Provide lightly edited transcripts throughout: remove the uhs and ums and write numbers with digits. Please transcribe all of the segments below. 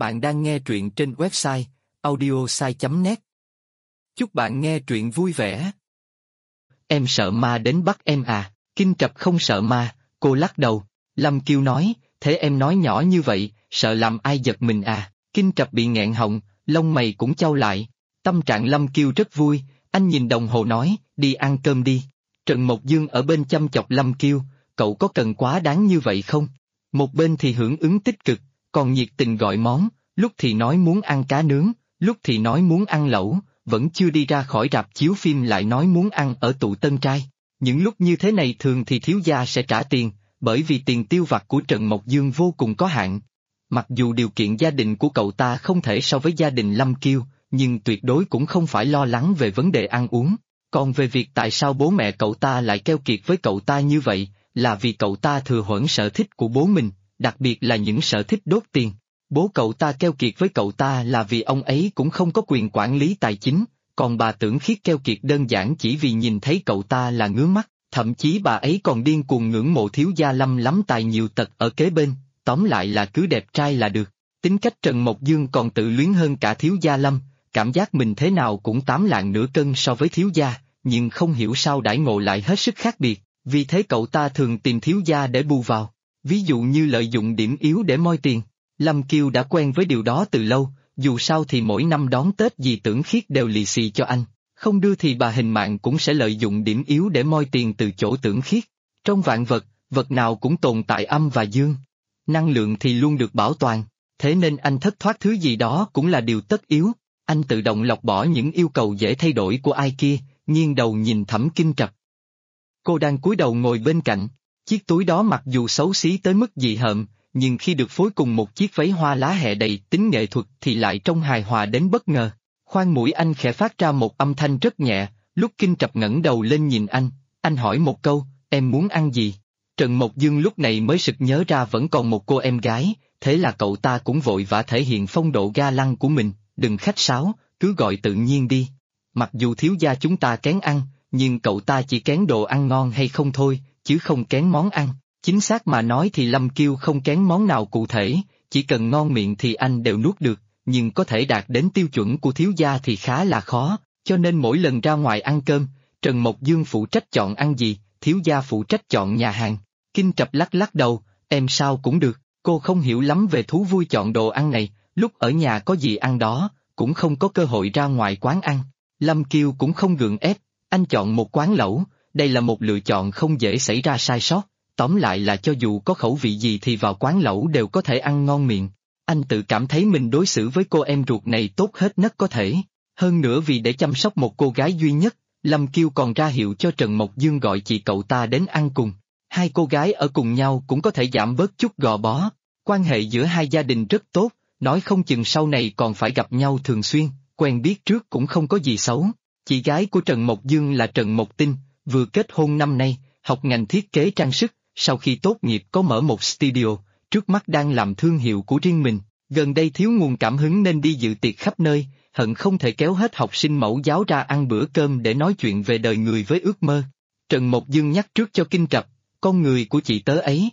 Bạn đang nghe truyện trên website audiosai.net. Chúc bạn nghe truyện vui vẻ. Em sợ ma đến bắt em à? Kinh Trập không sợ ma, cô lắc đầu. Lâm Kiêu nói, thế em nói nhỏ như vậy, sợ làm ai giật mình à? Kinh Trập bị nghẹn họng, lông mày cũng chau lại. Tâm trạng Lâm Kiêu rất vui, anh nhìn đồng hồ nói, đi ăn cơm đi. Trần Mộc Dương ở bên chăm chọc Lâm Kiêu, cậu có cần quá đáng như vậy không? Một bên thì hưởng ứng tích cực, còn nhiệt tình gọi món, lúc thì nói muốn ăn cá nướng, lúc thì nói muốn ăn lẩu, vẫn chưa đi ra khỏi rạp chiếu phim lại nói muốn ăn ở tụ Tân Trai. Những lúc như thế này thường thì thiếu gia sẽ trả tiền, bởi vì tiền tiêu vặt của Trần Mộc Dương vô cùng có hạn. Mặc dù điều kiện gia đình của cậu ta không thể so với gia đình Lâm Kiêu, nhưng tuyệt đối cũng không phải lo lắng về vấn đề ăn uống. Còn về việc tại sao bố mẹ cậu ta lại keo kiệt với cậu ta như vậy, là vì cậu ta thừa hưởng sở thích của bố mình, đặc biệt là những sở thích đốt tiền. Bố cậu ta keo kiệt với cậu ta là vì ông ấy cũng không có quyền quản lý tài chính, còn bà Tưởng Khiết keo kiệt đơn giản chỉ vì nhìn thấy cậu ta là ngứa mắt, thậm chí bà ấy còn điên cuồng ngưỡng mộ thiếu gia Lâm lắm tài nhiều tật ở kế bên, tóm lại là cứ đẹp trai là được. Tính cách Trần Mộc Dương còn tự luyến hơn cả thiếu gia Lâm, cảm giác mình thế nào cũng 8 lạng nửa cân so với thiếu gia, nhưng không hiểu sao đãi ngộ lại hết sức khác biệt, vì thế cậu ta thường tìm thiếu gia để bù vào, ví dụ như lợi dụng điểm yếu để moi tiền. Lâm Kiêu đã quen với điều đó từ lâu, dù sao thì mỗi năm đón Tết dì Tưởng Khiết đều lì xì cho anh, không đưa thì bà Hình Mạng cũng sẽ lợi dụng điểm yếu để moi tiền từ chỗ Tưởng Khiết. Trong vạn vật, vật nào cũng tồn tại âm và dương. Năng lượng thì luôn được bảo toàn, thế nên anh thất thoát thứ gì đó cũng là điều tất yếu. Anh tự động lọc bỏ những yêu cầu dễ thay đổi của ai kia, nghiêng đầu nhìn Thẩm Kinh Trập. Cô đang cúi đầu ngồi bên cạnh, chiếc túi đó mặc dù xấu xí tới mức dị hợm, nhưng khi được phối cùng một chiếc váy hoa lá hẹ đầy tính nghệ thuật thì lại trông hài hòa đến bất ngờ. Khoang mũi anh khẽ phát ra một âm thanh rất nhẹ, lúc Kinh Trập ngẩng đầu lên nhìn anh hỏi một câu, em muốn ăn gì? Trần Mộc Dương lúc này mới sực nhớ ra vẫn còn một cô em gái, thế là cậu ta cũng vội vã thể hiện phong độ ga lăng của mình, đừng khách sáo, cứ gọi tự nhiên đi. Mặc dù thiếu gia chúng ta kén ăn, nhưng cậu ta chỉ kén đồ ăn ngon hay không thôi, chứ không kén món ăn. Chính xác mà nói thì Lâm Kiêu không kén món nào cụ thể, chỉ cần ngon miệng thì anh đều nuốt được, nhưng có thể đạt đến tiêu chuẩn của thiếu gia thì khá là khó, cho nên mỗi lần ra ngoài ăn cơm, Trần Mộc Dương phụ trách chọn ăn gì, thiếu gia phụ trách chọn nhà hàng. Kinh Trập lắc lắc đầu, em sao cũng được, cô không hiểu lắm về thú vui chọn đồ ăn này, lúc ở nhà có gì ăn đó, cũng không có cơ hội ra ngoài quán ăn. Lâm Kiêu cũng không gượng ép, anh chọn một quán lẩu, đây là một lựa chọn không dễ xảy ra sai sót. Tóm lại là cho dù có khẩu vị gì thì vào quán lẩu đều có thể ăn ngon miệng. Anh tự cảm thấy mình đối xử với cô em ruột này tốt hết nhất có thể. Hơn nữa vì để chăm sóc một cô gái duy nhất, Lâm Kiêu còn ra hiệu cho Trần Mộc Dương gọi chị cậu ta đến ăn cùng. Hai cô gái ở cùng nhau cũng có thể giảm bớt chút gò bó. Quan hệ giữa hai gia đình rất tốt, nói không chừng sau này còn phải gặp nhau thường xuyên, quen biết trước cũng không có gì xấu. Chị gái của Trần Mộc Dương là Trần Mộc Tinh, vừa kết hôn năm nay, học ngành thiết kế trang sức. Sau khi tốt nghiệp có mở một studio, trước mắt đang làm thương hiệu của riêng mình, gần đây thiếu nguồn cảm hứng nên đi dự tiệc khắp nơi, hận không thể kéo hết học sinh mẫu giáo ra ăn bữa cơm để nói chuyện về đời người với ước mơ. Trần Mộc Dương nhắc trước cho Kinh Trập, con người của chị tớ ấy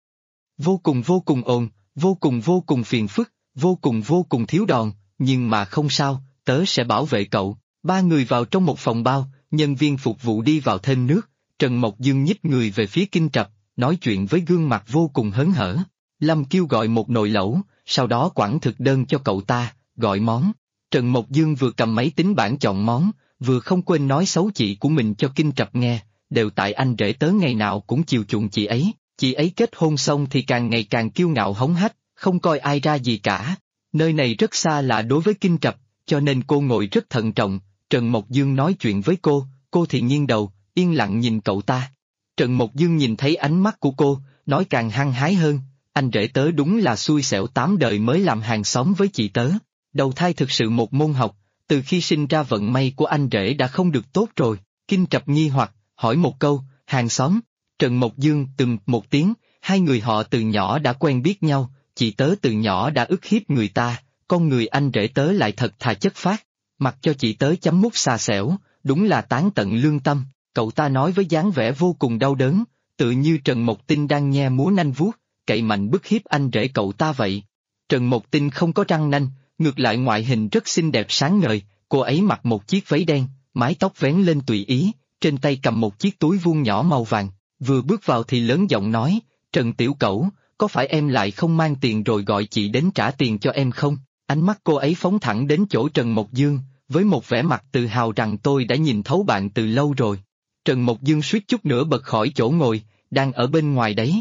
vô cùng ồn, vô cùng phiền phức, vô cùng thiếu đòn, nhưng mà không sao, tớ sẽ bảo vệ cậu. Ba người vào trong một phòng bao, nhân viên phục vụ đi vào thêm nước, Trần Mộc Dương nhích người về phía Kinh Trập, nói chuyện với gương mặt vô cùng hớn hở. Lâm Kiêu gọi một nồi lẩu, sau đó quẳng thực đơn cho cậu ta, gọi món. Trần Mộc Dương vừa cầm máy tính bảng chọn món, vừa không quên nói xấu chị của mình cho Kinh Trập nghe, đều tại anh rể tớ ngày nào cũng chiều chuộng chị ấy kết hôn xong thì càng ngày càng kiêu ngạo hống hách, không coi ai ra gì cả. Nơi này rất xa lạ đối với Kinh Trập, cho nên cô ngồi rất thận trọng, Trần Mộc Dương nói chuyện với cô thì nghiêng đầu, yên lặng nhìn cậu ta. Trần Mộc Dương nhìn thấy ánh mắt của cô, nói càng hăng hái hơn, anh rể tớ đúng là xui xẻo 8 đời mới làm hàng xóm với chị tớ. Đầu thai thực sự một môn học, từ khi sinh ra vận may của anh rể đã không được tốt rồi. Kinh Trập nghi hoặc, hỏi một câu, hàng xóm. Trần Mộc Dương một tiếng, hai người họ từ nhỏ đã quen biết nhau, chị tớ từ nhỏ đã ức hiếp người ta, con người anh rể tớ lại thật thà chất phác, mặc cho chị tớ chấm mút xà xẻo, đúng là tán tận lương tâm. Cậu ta nói với dáng vẻ vô cùng đau đớn, tự như Trần Mộc Tinh đang nhe múa nanh vuốt, cậy mạnh bức hiếp anh rể cậu ta vậy. Trần Mộc Tinh không có răng nanh, ngược lại ngoại hình rất xinh đẹp sáng ngời, cô ấy mặc một chiếc váy đen, mái tóc vén lên tùy ý, trên tay cầm một chiếc túi vuông nhỏ màu vàng, vừa bước vào thì lớn giọng nói, Trần Tiểu Cẩu, có phải em lại không mang tiền rồi gọi chị đến trả tiền cho em không? Ánh mắt cô ấy phóng thẳng đến chỗ Trần Mộc Dương, với một vẻ mặt tự hào rằng tôi đã nhìn thấu bạn từ lâu rồi. Trần Mộc Dương suýt chút nữa bật khỏi chỗ ngồi, đang ở bên ngoài đấy.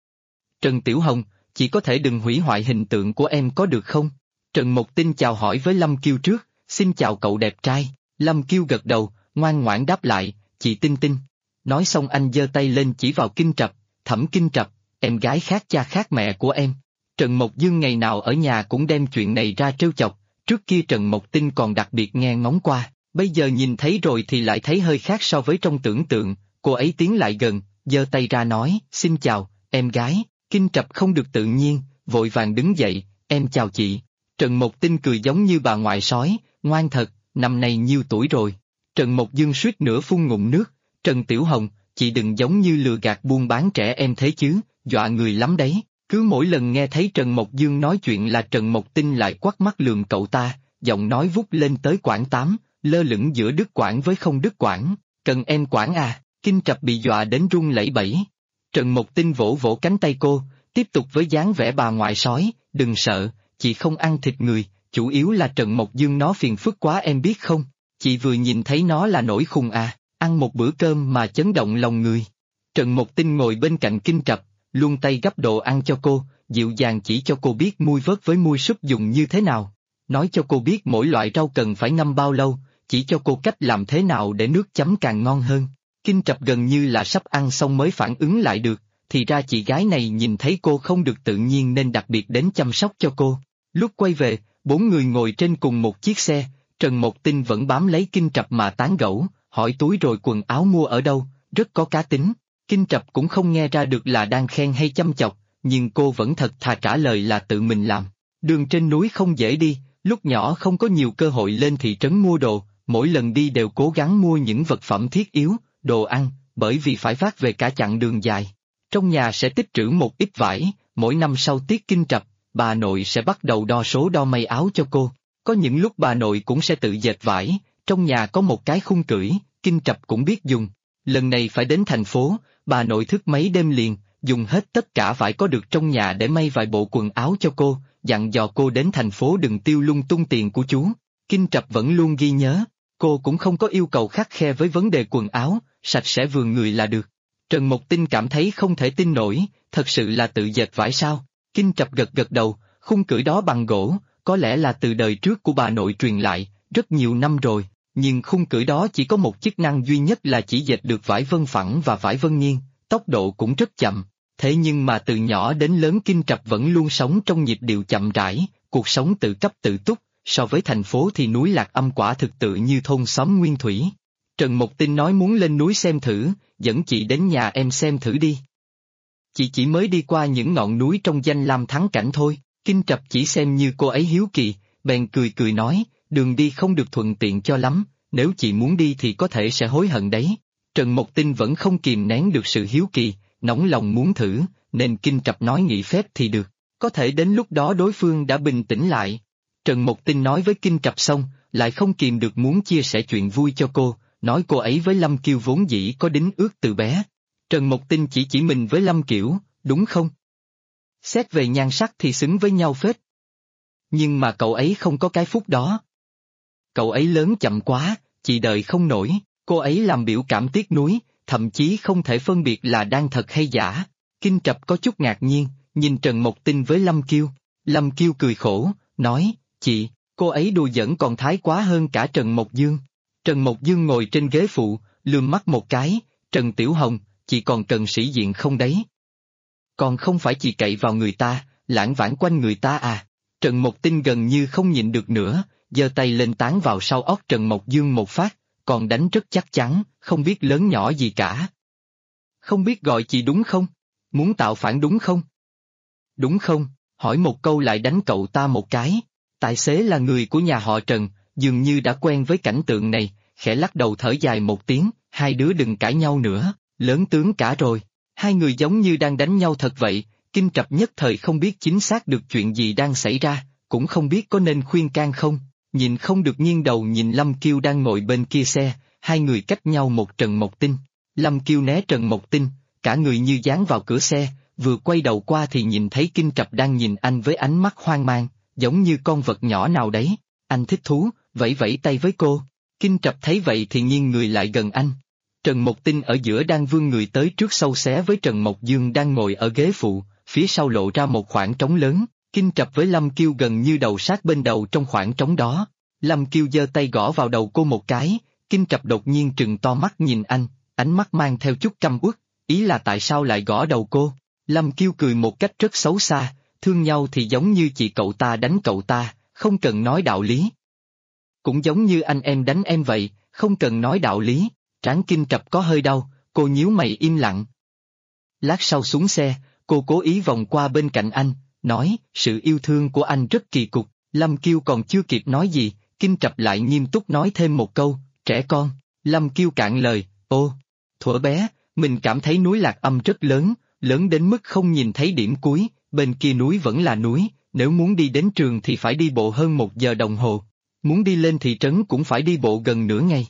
Trần Tiểu Hồng, chị có thể đừng hủy hoại hình tượng của em có được không? Trần Mộc Tinh chào hỏi với Lâm Kiêu trước, xin chào cậu đẹp trai. Lâm Kiêu gật đầu, ngoan ngoãn đáp lại, chị Tinh Tinh. Nói xong anh giơ tay lên chỉ vào Kinh Trập, Thẩm Kinh Trập, em gái khác cha khác mẹ của em. Trần Mộc Dương ngày nào ở nhà cũng đem chuyện này ra trêu chọc, trước kia Trần Mộc Tinh còn đặc biệt nghe ngóng qua, bây giờ nhìn thấy rồi thì lại thấy hơi khác so với trong tưởng tượng, cô ấy tiến lại gần, giơ tay ra nói, xin chào, em gái. Kinh Trập không được tự nhiên, vội vàng đứng dậy, em chào chị. Trần Mộc Tinh cười giống như bà ngoại sói, ngoan thật, năm nay nhiêu tuổi rồi? Trần Mộc Dương suýt nữa phun ngụm nước, Trần Tiểu Hồng, chị đừng giống như lừa gạt buôn bán trẻ em thế chứ, dọa người lắm đấy. Cứ mỗi lần nghe thấy Trần Mộc Dương nói chuyện là Trần Mộc Tinh lại quắt mắt lườm cậu ta, giọng nói vút lên tới quãng 8, lơ lửng giữa đứt quãng với không đứt quãng, cần em quản à, Kinh Trập bị dọa đến run lẩy bẩy. Trần Mộc Tinh vỗ vỗ cánh tay cô, tiếp tục với dáng vẻ bà ngoại sói, đừng sợ, chị không ăn thịt người, chủ yếu là Trần Mộc Dương nó phiền phức quá em biết không, chị vừa nhìn thấy nó là nổi khùng à, ăn một bữa cơm mà chấn động lòng người. Trần Mộc Tinh ngồi bên cạnh Kinh Trập, luôn tay gắp đồ ăn cho cô, dịu dàng chỉ cho cô biết muôi vớt với muôi súp dùng như thế nào, nói cho cô biết mỗi loại rau cần phải ngâm bao lâu, chỉ cho cô cách làm thế nào để nước chấm càng ngon hơn. Kinh Trập gần như là sắp ăn xong mới phản ứng lại được, thì ra chị gái này nhìn thấy cô không được tự nhiên nên đặc biệt đến chăm sóc cho cô. Lúc quay về, 4 người ngồi trên cùng một chiếc xe, Trần Mộc Tinh vẫn bám lấy Kinh Trập mà tán gẫu, hỏi túi rồi quần áo mua ở đâu, rất có cá tính. Kinh Trập cũng không nghe ra được là đang khen hay chăm chọc, nhưng cô vẫn thật thà trả lời là tự mình làm. Đường trên núi không dễ đi, lúc nhỏ không có nhiều cơ hội lên thị trấn mua đồ, mỗi lần đi đều cố gắng mua những vật phẩm thiết yếu, đồ ăn, bởi vì phải vác về cả chặng đường dài. Trong nhà sẽ tích trữ một ít vải, mỗi năm sau tiết Kinh Trập, bà nội sẽ bắt đầu đo số đo may áo cho cô. Có những lúc bà nội cũng sẽ tự dệt vải, trong nhà có một cái khung cưỡi, Kinh Trập cũng biết dùng. Lần này phải đến thành phố, bà nội thức mấy đêm liền, dùng hết tất cả vải có được trong nhà để may vài bộ quần áo cho cô, dặn dò cô đến thành phố đừng tiêu lung tung tiền của chú. Kinh Trập vẫn luôn ghi nhớ, cô cũng không có yêu cầu khắt khe với vấn đề quần áo, sạch sẽ vừa người là được. Trần Mộc Tinh cảm thấy không thể tin nổi, thật sự là tự dệt vải sao? Kinh Trập gật gật đầu, khung cưỡi đó bằng gỗ, có lẽ là từ đời trước của bà nội truyền lại, rất nhiều năm rồi, nhưng khung cưỡi đó chỉ có một chức năng duy nhất là chỉ dệt được vải vân phẳng và vải vân nghiêng, tốc độ cũng rất chậm. Thế nhưng mà từ nhỏ đến lớn Kinh Trập vẫn luôn sống trong nhịp điệu chậm rãi, cuộc sống tự cấp tự túc, so với thành phố thì núi Lạc Âm quả thực tự như thôn xóm nguyên thủy. Trần Mộc Tinh nói muốn lên núi xem thử, dẫn chị đến nhà em xem thử đi. Chị chỉ mới đi qua những ngọn núi trong danh lam thắng cảnh thôi, Kinh Trập chỉ xem như cô ấy hiếu kỳ, bèn cười cười nói, đường đi không được thuận tiện cho lắm, nếu chị muốn đi thì có thể sẽ hối hận đấy. Trần Mộc Tinh vẫn không kìm nén được sự hiếu kỳ, nóng lòng muốn thử, nên Kinh Trập nói nghỉ phép thì được, có thể đến lúc đó đối phương đã bình tĩnh lại. Trần Mộc Tinh nói với Kinh Trập xong, lại không kìm được muốn chia sẻ chuyện vui cho cô, nói cô ấy với Lâm Kiêu vốn dĩ có đính ước từ bé. Trần Mộc Tinh chỉ mình với Lâm Kiểu, đúng không? Xét về nhan sắc thì xứng với nhau phết. Nhưng mà cậu ấy không có cái phúc đó. Cậu ấy lớn chậm quá, chị đợi không nổi, cô ấy làm biểu cảm tiếc nuối, thậm chí không thể phân biệt là đang thật hay giả. Kinh Trập có chút ngạc nhiên, nhìn Trần Mộc Tinh với Lâm Kiêu. Lâm Kiêu cười khổ, nói, chị, cô ấy đùa giỡn còn thái quá hơn cả Trần Mộc Dương. Trần Mộc Dương ngồi trên ghế phụ, lườm mắt một cái, Trần Tiểu Hồng, chị còn cần sĩ diện không đấy? Còn không phải chị cậy vào người ta, lãng vãng quanh người ta à? Trần Mộc Tinh gần như không nhịn được nữa, giơ tay lên tán vào sau óc Trần Mộc Dương một phát, còn đánh rất chắc chắn, không biết lớn nhỏ gì cả. Không biết gọi chị đúng không? Muốn tạo phản đúng không? Đúng không? Hỏi một câu lại đánh cậu ta một cái. Tài xế là người của nhà họ Trần, dường như đã quen với cảnh tượng này, khẽ lắc đầu thở dài một tiếng, hai đứa đừng cãi nhau nữa, lớn tướng cả rồi. Hai người giống như đang đánh nhau thật vậy, Kinh Trập nhất thời không biết chính xác được chuyện gì đang xảy ra, cũng không biết có nên khuyên can không, nhìn không được nghiêng đầu nhìn Lâm Kiêu đang ngồi bên kia xe, hai người cách nhau một Trần Mộc Tinh. Lâm Kiêu né Trần Mộc Tinh, cả người như dán vào cửa xe, vừa quay đầu qua thì nhìn thấy Kinh Trập đang nhìn anh với ánh mắt hoang mang, giống như con vật nhỏ nào đấy. Anh thích thú, vẫy vẫy tay với cô. Kinh Trập thấy vậy thì nghiêng người lại gần anh. Trần Mộc Tinh ở giữa đang vươn người tới trước sâu xé với Trần Mộc Dương đang ngồi ở ghế phụ, phía sau lộ ra một khoảng trống lớn. Kinh Trập với Lâm Kiêu gần như đầu sát bên đầu trong khoảng trống đó. Lâm Kiêu giơ tay gõ vào đầu cô một cái, Kinh Trập đột nhiên trừng to mắt nhìn anh, ánh mắt mang theo chút căm uất, ý là tại sao lại gõ đầu cô. Lâm Kiêu cười một cách rất xấu xa, thương nhau thì giống như chị cậu ta đánh cậu ta, không cần nói đạo lý. Cũng giống như anh em đánh em vậy, không cần nói đạo lý. Trán Kinh Trập có hơi đau, cô nhíu mày im lặng. Lát sau xuống xe, cô cố ý vòng qua bên cạnh anh, nói, sự yêu thương của anh rất kỳ cục. Lâm Kiêu còn chưa kịp nói gì, Kinh Trập lại nghiêm túc nói thêm một câu, trẻ con. Lâm Kiêu cạn lời, ô, thuở bé, mình cảm thấy núi Lạc Âm rất lớn, lớn đến mức không nhìn thấy điểm cuối, bên kia núi vẫn là núi, nếu muốn đi đến trường thì phải đi bộ hơn 1 giờ đồng hồ, muốn đi lên thị trấn cũng phải đi bộ gần nửa ngày.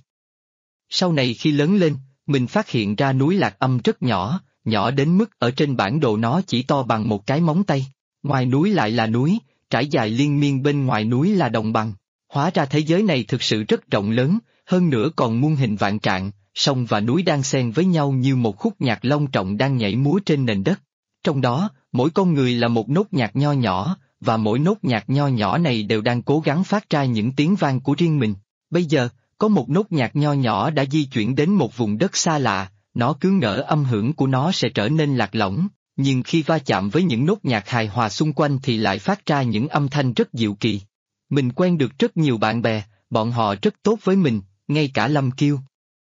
Sau này khi lớn lên, mình phát hiện ra núi Lạc Âm rất nhỏ, nhỏ đến mức ở trên bản đồ nó chỉ to bằng một cái móng tay, ngoài núi lại là núi, trải dài liên miên bên ngoài núi là đồng bằng. Hóa ra thế giới này thực sự rất rộng lớn, hơn nữa còn muôn hình vạn trạng, sông và núi đang xen với nhau như một khúc nhạc long trọng đang nhảy múa trên nền đất. Trong đó, mỗi con người là một nốt nhạc nho nhỏ, và mỗi nốt nhạc nho nhỏ này đều đang cố gắng phát ra những tiếng vang của riêng mình. Bây giờ, có một nốt nhạc nho nhỏ đã di chuyển đến một vùng đất xa lạ, nó cứ ngỡ âm hưởng của nó sẽ trở nên lạc lõng, nhưng khi va chạm với những nốt nhạc hài hòa xung quanh thì lại phát ra những âm thanh rất diệu kỳ. Mình quen được rất nhiều bạn bè, bọn họ rất tốt với mình, ngay cả Lâm Kiêu.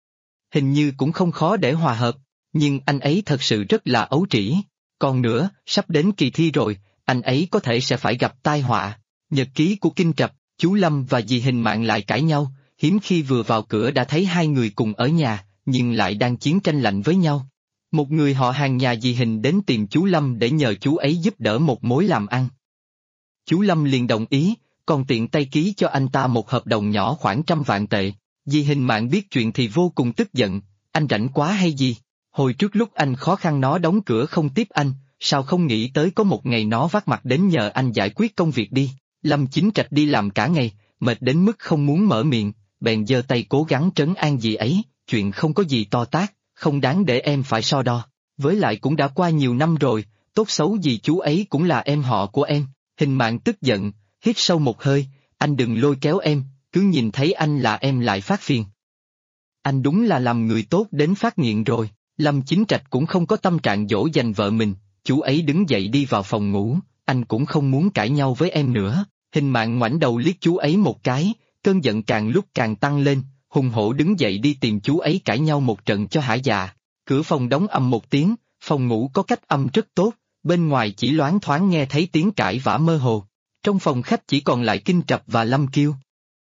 Hình như cũng không khó để hòa hợp, nhưng anh ấy thật sự rất là ấu trĩ. Còn nữa, sắp đến kỳ thi rồi, anh ấy có thể sẽ phải gặp tai họa. Nhật ký của Kinh Trập, chú Lâm và dì Hình Mạn lại cãi nhau, hiếm khi vừa vào cửa đã thấy hai người cùng ở nhà, nhưng lại đang chiến tranh lạnh với nhau. Một người họ hàng nhà dì Hình đến tìm chú Lâm để nhờ chú ấy giúp đỡ một mối làm ăn. Chú Lâm liền đồng ý, còn tiện tay ký cho anh ta một hợp đồng nhỏ khoảng 100 vạn tệ. Dì Hình Mạn biết chuyện thì vô cùng tức giận, anh rảnh quá hay gì? Hồi trước lúc anh khó khăn nó đóng cửa không tiếp anh, sao không nghĩ tới có một ngày nó vác mặt đến nhờ anh giải quyết công việc đi. Lâm Chính Trạch đi làm cả ngày, mệt đến mức không muốn mở miệng, bèn giơ tay cố gắng trấn an dì ấy, chuyện không có gì to tát, không đáng để em phải so đo. Với lại cũng đã qua nhiều năm rồi, tốt xấu gì chú ấy cũng là em họ của em. Hình Mạn tức giận, hít sâu một hơi, anh đừng lôi kéo em, cứ nhìn thấy anh là em lại phát phiền. Anh đúng là làm người tốt đến phát nghiện rồi. Lâm Chính Trạch cũng không có tâm trạng dỗ dành vợ mình, chú ấy đứng dậy đi vào phòng ngủ, anh cũng không muốn cãi nhau với em nữa. Hình Mạn ngoảnh đầu liếc chú ấy một cái, cơn giận càng lúc càng tăng lên, hùng hổ đứng dậy đi tìm chú ấy cãi nhau một trận cho hả dạ. Cửa phòng đóng ầm một tiếng, phòng ngủ có cách âm rất tốt, bên ngoài chỉ loáng thoáng nghe thấy tiếng cãi vã mơ hồ. Trong phòng khách chỉ còn lại Kinh Trập và Lâm Kiêu.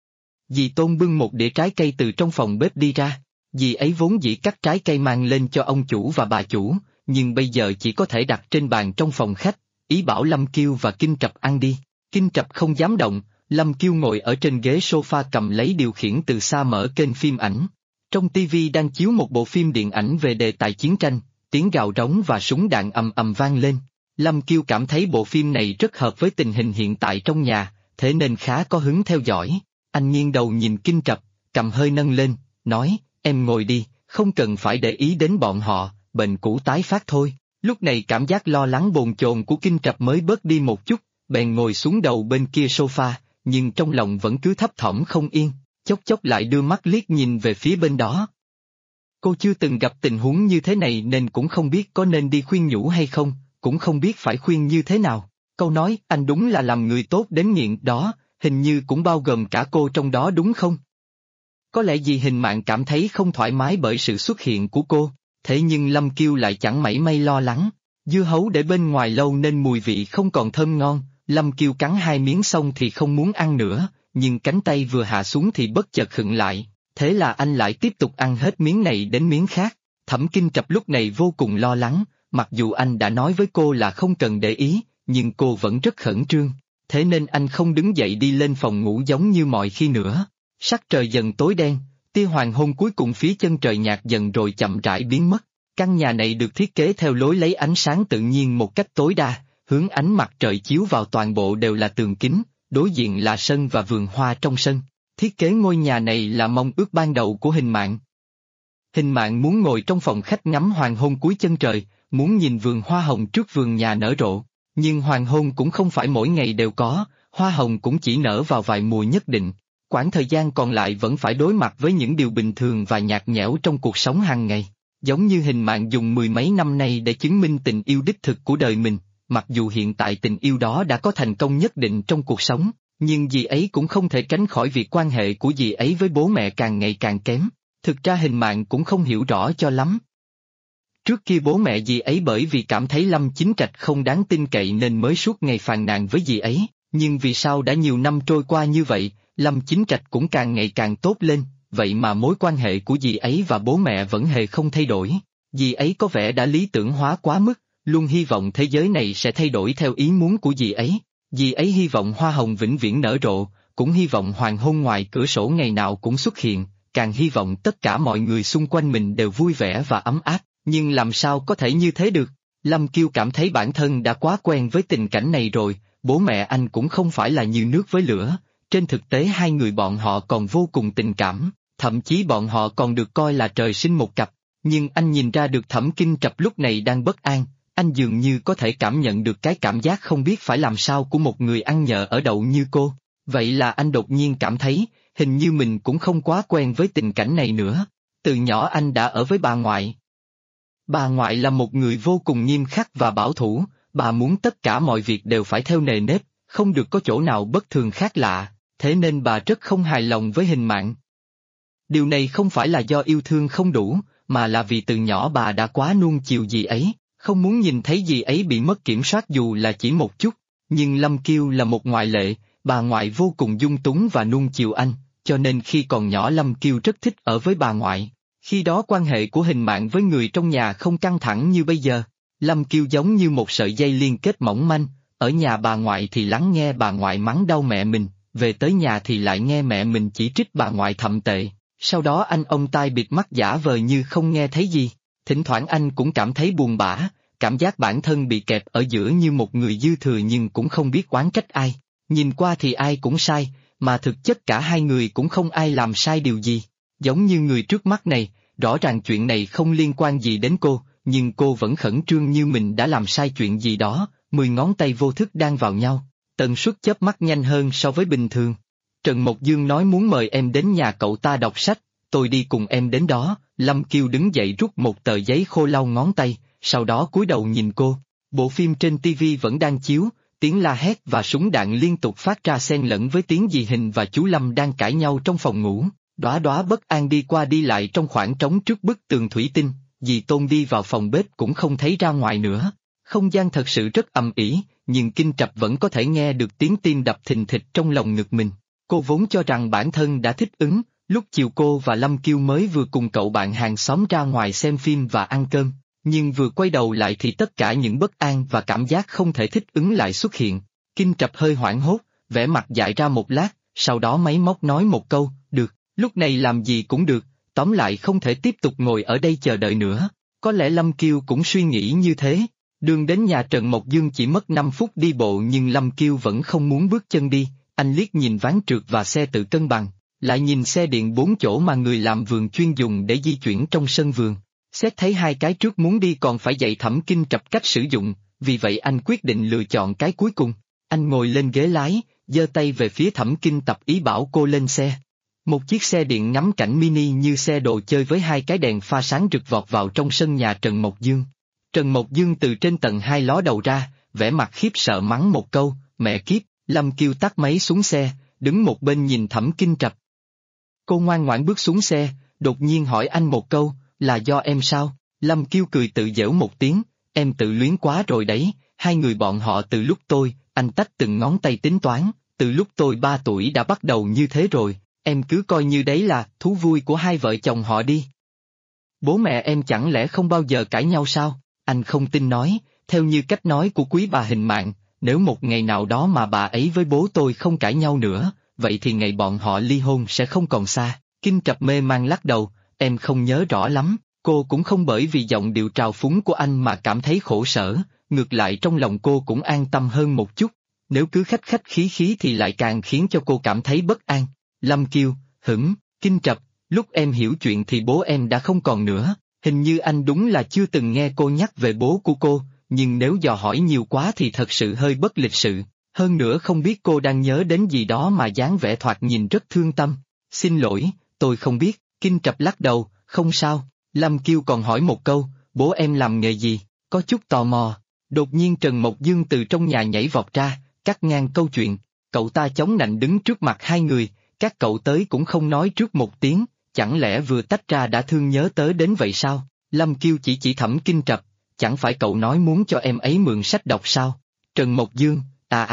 Dì Tôn bưng một đĩa trái cây từ trong phòng bếp đi ra, dì ấy vốn dĩ cắt trái cây mang lên cho ông chủ và bà chủ, nhưng bây giờ chỉ có thể đặt trên bàn trong phòng khách, ý bảo Lâm Kiêu và Kinh Trập ăn đi. Kinh Trập không dám động, Lâm Kiêu ngồi ở trên ghế sofa cầm lấy điều khiển từ xa mở kênh phim ảnh. Trong TV đang chiếu một bộ phim điện ảnh về đề tài chiến tranh, tiếng gào rống và súng đạn ầm ầm vang lên. Lâm Kiêu cảm thấy bộ phim này rất hợp với tình hình hiện tại trong nhà, thế nên khá có hứng theo dõi. Anh nghiêng đầu nhìn Kinh Trập, cầm hơi nâng lên, nói, em ngồi đi, không cần phải để ý đến bọn họ, bệnh cũ tái phát thôi. Lúc này cảm giác lo lắng bồn chồn của Kinh Trập mới bớt đi một chút, bèn ngồi xuống đầu bên kia sofa, nhưng trong lòng vẫn cứ thấp thỏm không yên, chốc chốc lại đưa mắt liếc nhìn về phía bên đó. Cô chưa từng gặp tình huống như thế này nên cũng không biết có nên đi khuyên nhủ hay không, cũng không biết phải khuyên như thế nào. Câu nói, anh đúng là làm người tốt đến nghiện đó, hình như cũng bao gồm cả cô trong đó đúng không? Có lẽ vì Hình Mạn cảm thấy không thoải mái bởi sự xuất hiện của cô, thế nhưng Lâm Kiêu lại chẳng mảy may lo lắng. Dưa hấu để bên ngoài lâu nên mùi vị không còn thơm ngon, Lâm Kiêu cắn 2 miếng xong thì không muốn ăn nữa, nhưng cánh tay vừa hạ xuống thì bất chợt khựng lại, thế là anh lại tiếp tục ăn hết miếng này đến miếng khác. Thẩm Kinh Trập lúc này vô cùng lo lắng, Mặc dù anh đã nói với cô là không cần để ý, nhưng cô vẫn rất khẩn trương, thế nên anh không đứng dậy đi lên phòng ngủ giống như mọi khi nữa. Sắc trời dần tối đen, tia hoàng hôn cuối cùng phía chân trời nhạt dần rồi chậm rãi biến mất. Căn nhà này được thiết kế theo lối lấy ánh sáng tự nhiên một cách tối đa, hướng ánh mặt trời chiếu vào toàn bộ đều là tường kính, đối diện là sân và vườn hoa trong sân. Thiết kế ngôi nhà này là mong ước ban đầu của Hình Mạn. Hình Mạn muốn ngồi trong phòng khách ngắm hoàng hôn cuối chân trời, muốn nhìn vườn hoa hồng trước vườn nhà nở rộ. Nhưng hoàng hôn cũng không phải mỗi ngày đều có, hoa hồng cũng chỉ nở vào vài mùa nhất định. Quãng thời gian còn lại vẫn phải đối mặt với những điều bình thường và nhạt nhẽo trong cuộc sống hàng ngày. Giống như Hình Mạn dùng mười mấy năm nay để chứng minh tình yêu đích thực của đời mình, mặc dù hiện tại tình yêu đó đã có thành công nhất định trong cuộc sống, nhưng dì ấy cũng không thể tránh khỏi việc quan hệ của dì ấy với bố mẹ càng ngày càng kém. Thực ra Hình Mạn cũng không hiểu rõ cho lắm. Trước kia bố mẹ dì ấy bởi vì cảm thấy Lâm Chính Trạch không đáng tin cậy nên mới suốt ngày phàn nàn với dì ấy, nhưng vì sao đã nhiều năm trôi qua như vậy, Lâm Chính Trạch cũng càng ngày càng tốt lên, vậy mà mối quan hệ của dì ấy và bố mẹ vẫn hề không thay đổi. Dì ấy có vẻ đã lý tưởng hóa quá mức, luôn hy vọng thế giới này sẽ thay đổi theo ý muốn của dì ấy. Dì ấy hy vọng hoa hồng vĩnh viễn nở rộ, cũng hy vọng hoàng hôn ngoài cửa sổ ngày nào cũng xuất hiện, càng hy vọng tất cả mọi người xung quanh mình đều vui vẻ và ấm áp. Nhưng làm sao có thể như thế được? Lâm Kiêu cảm thấy bản thân đã quá quen với tình cảnh này rồi, bố mẹ anh cũng không phải là như nước với lửa, trên thực tế hai người bọn họ còn vô cùng tình cảm, thậm chí bọn họ còn được coi là trời sinh một cặp, nhưng anh nhìn ra được Thẩm Kinh Trập lúc này đang bất an, anh dường như có thể cảm nhận được cái cảm giác không biết phải làm sao của một người ăn nhờ ở đậu như cô, vậy là anh đột nhiên cảm thấy, hình như mình cũng không quá quen với tình cảnh này nữa. Từ nhỏ anh đã ở với bà ngoại. Bà ngoại là một người vô cùng nghiêm khắc và bảo thủ, bà muốn tất cả mọi việc đều phải theo nề nếp, không được có chỗ nào bất thường khác lạ, thế nên bà rất không hài lòng với Hình Mạn. Điều này không phải là do yêu thương không đủ, mà là vì từ nhỏ bà đã quá nuông chiều dì ấy, không muốn nhìn thấy dì ấy bị mất kiểm soát dù là chỉ một chút, nhưng Lâm Kiêu là một ngoại lệ, bà ngoại vô cùng dung túng và nuông chiều anh, cho nên khi còn nhỏ Lâm Kiêu rất thích ở với bà ngoại. Khi đó quan hệ của Hình Mạn với người trong nhà không căng thẳng như bây giờ, Lâm Kiêu giống như một sợi dây liên kết mỏng manh, ở nhà bà ngoại thì lắng nghe bà ngoại mắng đau mẹ mình, về tới nhà thì lại nghe mẹ mình chỉ trích bà ngoại thậm tệ, sau đó anh ông tai bịt mắt giả vờ như không nghe thấy gì, thỉnh thoảng anh cũng cảm thấy buồn bã, cảm giác bản thân bị kẹp ở giữa như một người dư thừa nhưng cũng không biết oán trách ai, nhìn qua thì ai cũng sai, mà thực chất cả hai người cũng không ai làm sai điều gì. Giống như người trước mắt này, rõ ràng chuyện này không liên quan gì đến cô, nhưng cô vẫn khẩn trương như mình đã làm sai chuyện gì đó, 10 ngón tay vô thức đan vào nhau, tần suất chớp mắt nhanh hơn so với bình thường. Trần Mộc Dương nói muốn mời em đến nhà cậu ta đọc sách, tôi đi cùng em đến đó, Lâm Kiêu đứng dậy rút một tờ giấy khô lau ngón tay, sau đó cúi đầu nhìn cô, bộ phim trên TV vẫn đang chiếu, tiếng la hét và súng đạn liên tục phát ra xen lẫn với tiếng dì Hình và chú Lâm đang cãi nhau trong phòng ngủ. Đóa Đóa bất an đi qua đi lại trong khoảng trống trước bức tường thủy tinh, dì Tôn đi vào phòng bếp cũng không thấy ra ngoài nữa. Không gian thật sự rất ầm ĩ, nhưng Kinh Trập vẫn có thể nghe được tiếng tim đập thình thịch trong lòng ngực mình. Cô vốn cho rằng bản thân đã thích ứng, lúc chiều cô và Lâm Kiêu mới vừa cùng cậu bạn hàng xóm ra ngoài xem phim và ăn cơm, nhưng vừa quay đầu lại thì tất cả những bất an và cảm giác không thể thích ứng lại xuất hiện. Kinh Trập hơi hoảng hốt, vẻ mặt dại ra một lát, sau đó máy móc nói một câu, được. Lúc này làm gì cũng được, tóm lại không thể tiếp tục ngồi ở đây chờ đợi nữa. Có lẽ Lâm Kiêu cũng suy nghĩ như thế. Đường đến nhà Trần Mộc Dương chỉ mất 5 phút đi bộ nhưng Lâm Kiêu vẫn không muốn bước chân đi. Anh liếc nhìn ván trượt và xe tự cân bằng, lại nhìn xe điện 4 chỗ mà người làm vườn chuyên dùng để di chuyển trong sân vườn. Xét thấy hai cái trước muốn đi còn phải dạy Thẩm Kinh Trập cách sử dụng, vì vậy anh quyết định lựa chọn cái cuối cùng. Anh ngồi lên ghế lái, giơ tay về phía Thẩm Kinh Tập ý bảo cô lên xe. Một chiếc xe điện ngắm cảnh mini như xe đồ chơi với hai cái đèn pha sáng rực vọt vào trong sân nhà Trần Mộc Dương. Trần Mộc Dương từ trên tầng 2 ló đầu ra, vẻ mặt khiếp sợ mắng một câu, mẹ kiếp. Lâm Kiêu tắt máy xuống xe, đứng một bên nhìn Thẩm Kinh Trập. Cô ngoan ngoãn bước xuống xe, đột nhiên hỏi anh một câu, là do em sao? Lâm Kiêu cười tự giễu một tiếng, em tự luyến quá rồi đấy, hai người bọn họ từ lúc anh tách từng ngón tay tính toán, từ lúc tôi 3 tuổi đã bắt đầu như thế rồi, em cứ coi như đấy là thú vui của hai vợ chồng họ đi. Bố mẹ em chẳng lẽ không bao giờ cãi nhau sao? Anh không tin nói, theo như cách nói của quý bà Hình Mạng, nếu một ngày nào đó mà bà ấy với bố tôi không cãi nhau nữa, vậy thì ngày bọn họ ly hôn sẽ không còn xa. Kinh Trập mê man lắc đầu, em không nhớ rõ lắm, cô cũng không bởi vì giọng điệu trào phúng của anh mà cảm thấy khổ sở, ngược lại trong lòng cô cũng an tâm hơn một chút, nếu cứ khách khách khí khí thì lại càng khiến cho cô cảm thấy bất an. Lâm Kiêu, Kinh Trập, lúc em hiểu chuyện thì bố em đã không còn nữa, hình như anh đúng là chưa từng nghe cô nhắc về bố của cô, nhưng nếu dò hỏi nhiều quá thì thật sự hơi bất lịch sự, hơn nữa không biết cô đang nhớ đến gì đó mà dáng vẻ thoạt nhìn rất thương tâm. Xin lỗi, tôi không biết, Kinh Trập lắc đầu, không sao. Lâm Kiêu còn hỏi một câu, bố em làm nghề gì, có chút tò mò. Đột nhiên Trần Mộc Dương từ trong nhà nhảy vọt ra, cắt ngang câu chuyện, cậu ta chống nạnh đứng trước mặt hai người, các cậu tới cũng không nói trước một tiếng, chẳng lẽ vừa tách ra đã thương nhớ tới đến vậy sao? Lâm Kiêu chỉ Thẩm Kinh Trập, chẳng phải cậu nói muốn cho em ấy mượn sách đọc sao? Trần Mộc Dương,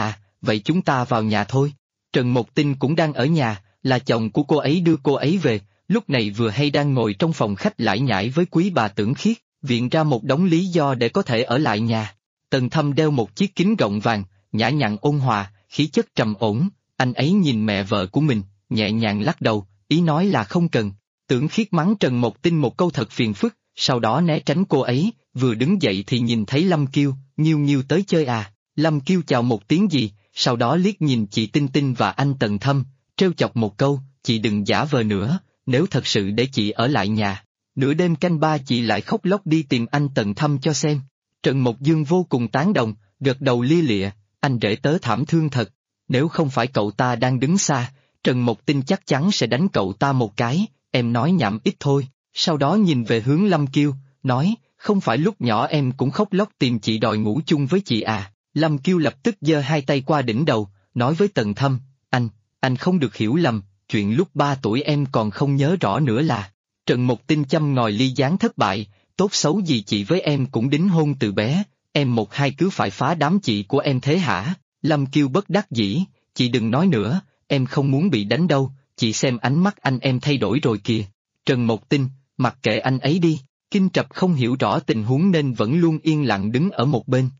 vậy chúng ta vào nhà thôi. Trần Mộc Tinh cũng đang ở nhà, là chồng của cô ấy đưa cô ấy về, lúc này vừa hay đang ngồi trong phòng khách lải nhải với quý bà Tưởng Khiết, viện ra một đống lý do để có thể ở lại nhà. Tần Thâm đeo một chiếc kính gọng vàng, nhã nhặn ôn hòa, khí chất trầm ổn, anh ấy nhìn mẹ vợ của mình, nhẹ nhàng lắc đầu, ý nói là không cần. Tưởng Khiết mắng Trần Mộc Tinh một câu thật phiền phức, sau đó né tránh cô ấy, vừa đứng dậy thì nhìn thấy Lâm Kiêu, Nghiêu tới chơi à? Lâm Kiêu chào một tiếng gì, sau đó liếc nhìn chị Tinh Tinh và anh Tần Thâm, trêu chọc một câu, chị đừng giả vờ nữa, nếu thật sự để chị ở lại nhà, nửa đêm canh ba chị lại khóc lóc đi tìm anh Tần Thâm cho xem. Trần Mộc Dương vô cùng tán đồng, gật đầu lia lịa, anh rể tớ thảm thương thật, nếu không phải cậu ta đang đứng xa, Trần Mộc Tinh chắc chắn sẽ đánh cậu ta một cái, em nói nhảm ít thôi, sau đó nhìn về hướng Lâm Kiêu, nói, không phải lúc nhỏ em cũng khóc lóc tìm chị đòi ngủ chung với chị à? Lâm Kiêu lập tức giơ hai tay qua đỉnh đầu, nói với Tần Thâm, anh không được hiểu lầm, chuyện lúc 3 tuổi em còn không nhớ rõ nữa là. Trần Mộc Tinh châm ngòi ly gián thất bại, tốt xấu gì chị với em cũng đính hôn từ bé, em một hai cứ phải phá đám chị của em thế hả? Lâm Kiêu bất đắc dĩ, chị đừng nói nữa, em không muốn bị đánh đâu, chị xem ánh mắt anh em thay đổi rồi kìa. Trần Mộc Tinh, mặc kệ anh ấy đi, Kinh Trập không hiểu rõ tình huống nên vẫn luôn yên lặng đứng ở một bên.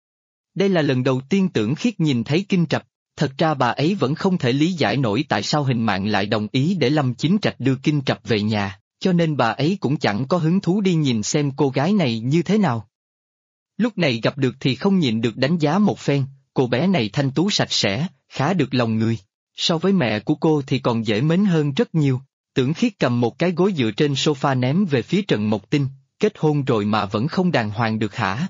Đây là lần đầu tiên Tưởng Khiết nhìn thấy Kinh Trập, thật ra bà ấy vẫn không thể lý giải nổi tại sao Hình Mạng lại đồng ý để Lâm Chính Trạch đưa Kinh Trập về nhà, cho nên bà ấy cũng chẳng có hứng thú đi nhìn xem cô gái này như thế nào. Lúc này gặp được thì không nhịn được đánh giá một phen, cô bé này thanh tú sạch sẽ, khá được lòng người, so với mẹ của cô thì còn dễ mến hơn rất nhiều. Tưởng Khiết cầm một cái gối dựa trên sofa ném về phía Trần Mộc Tinh, kết hôn rồi mà vẫn không đàng hoàng được hả?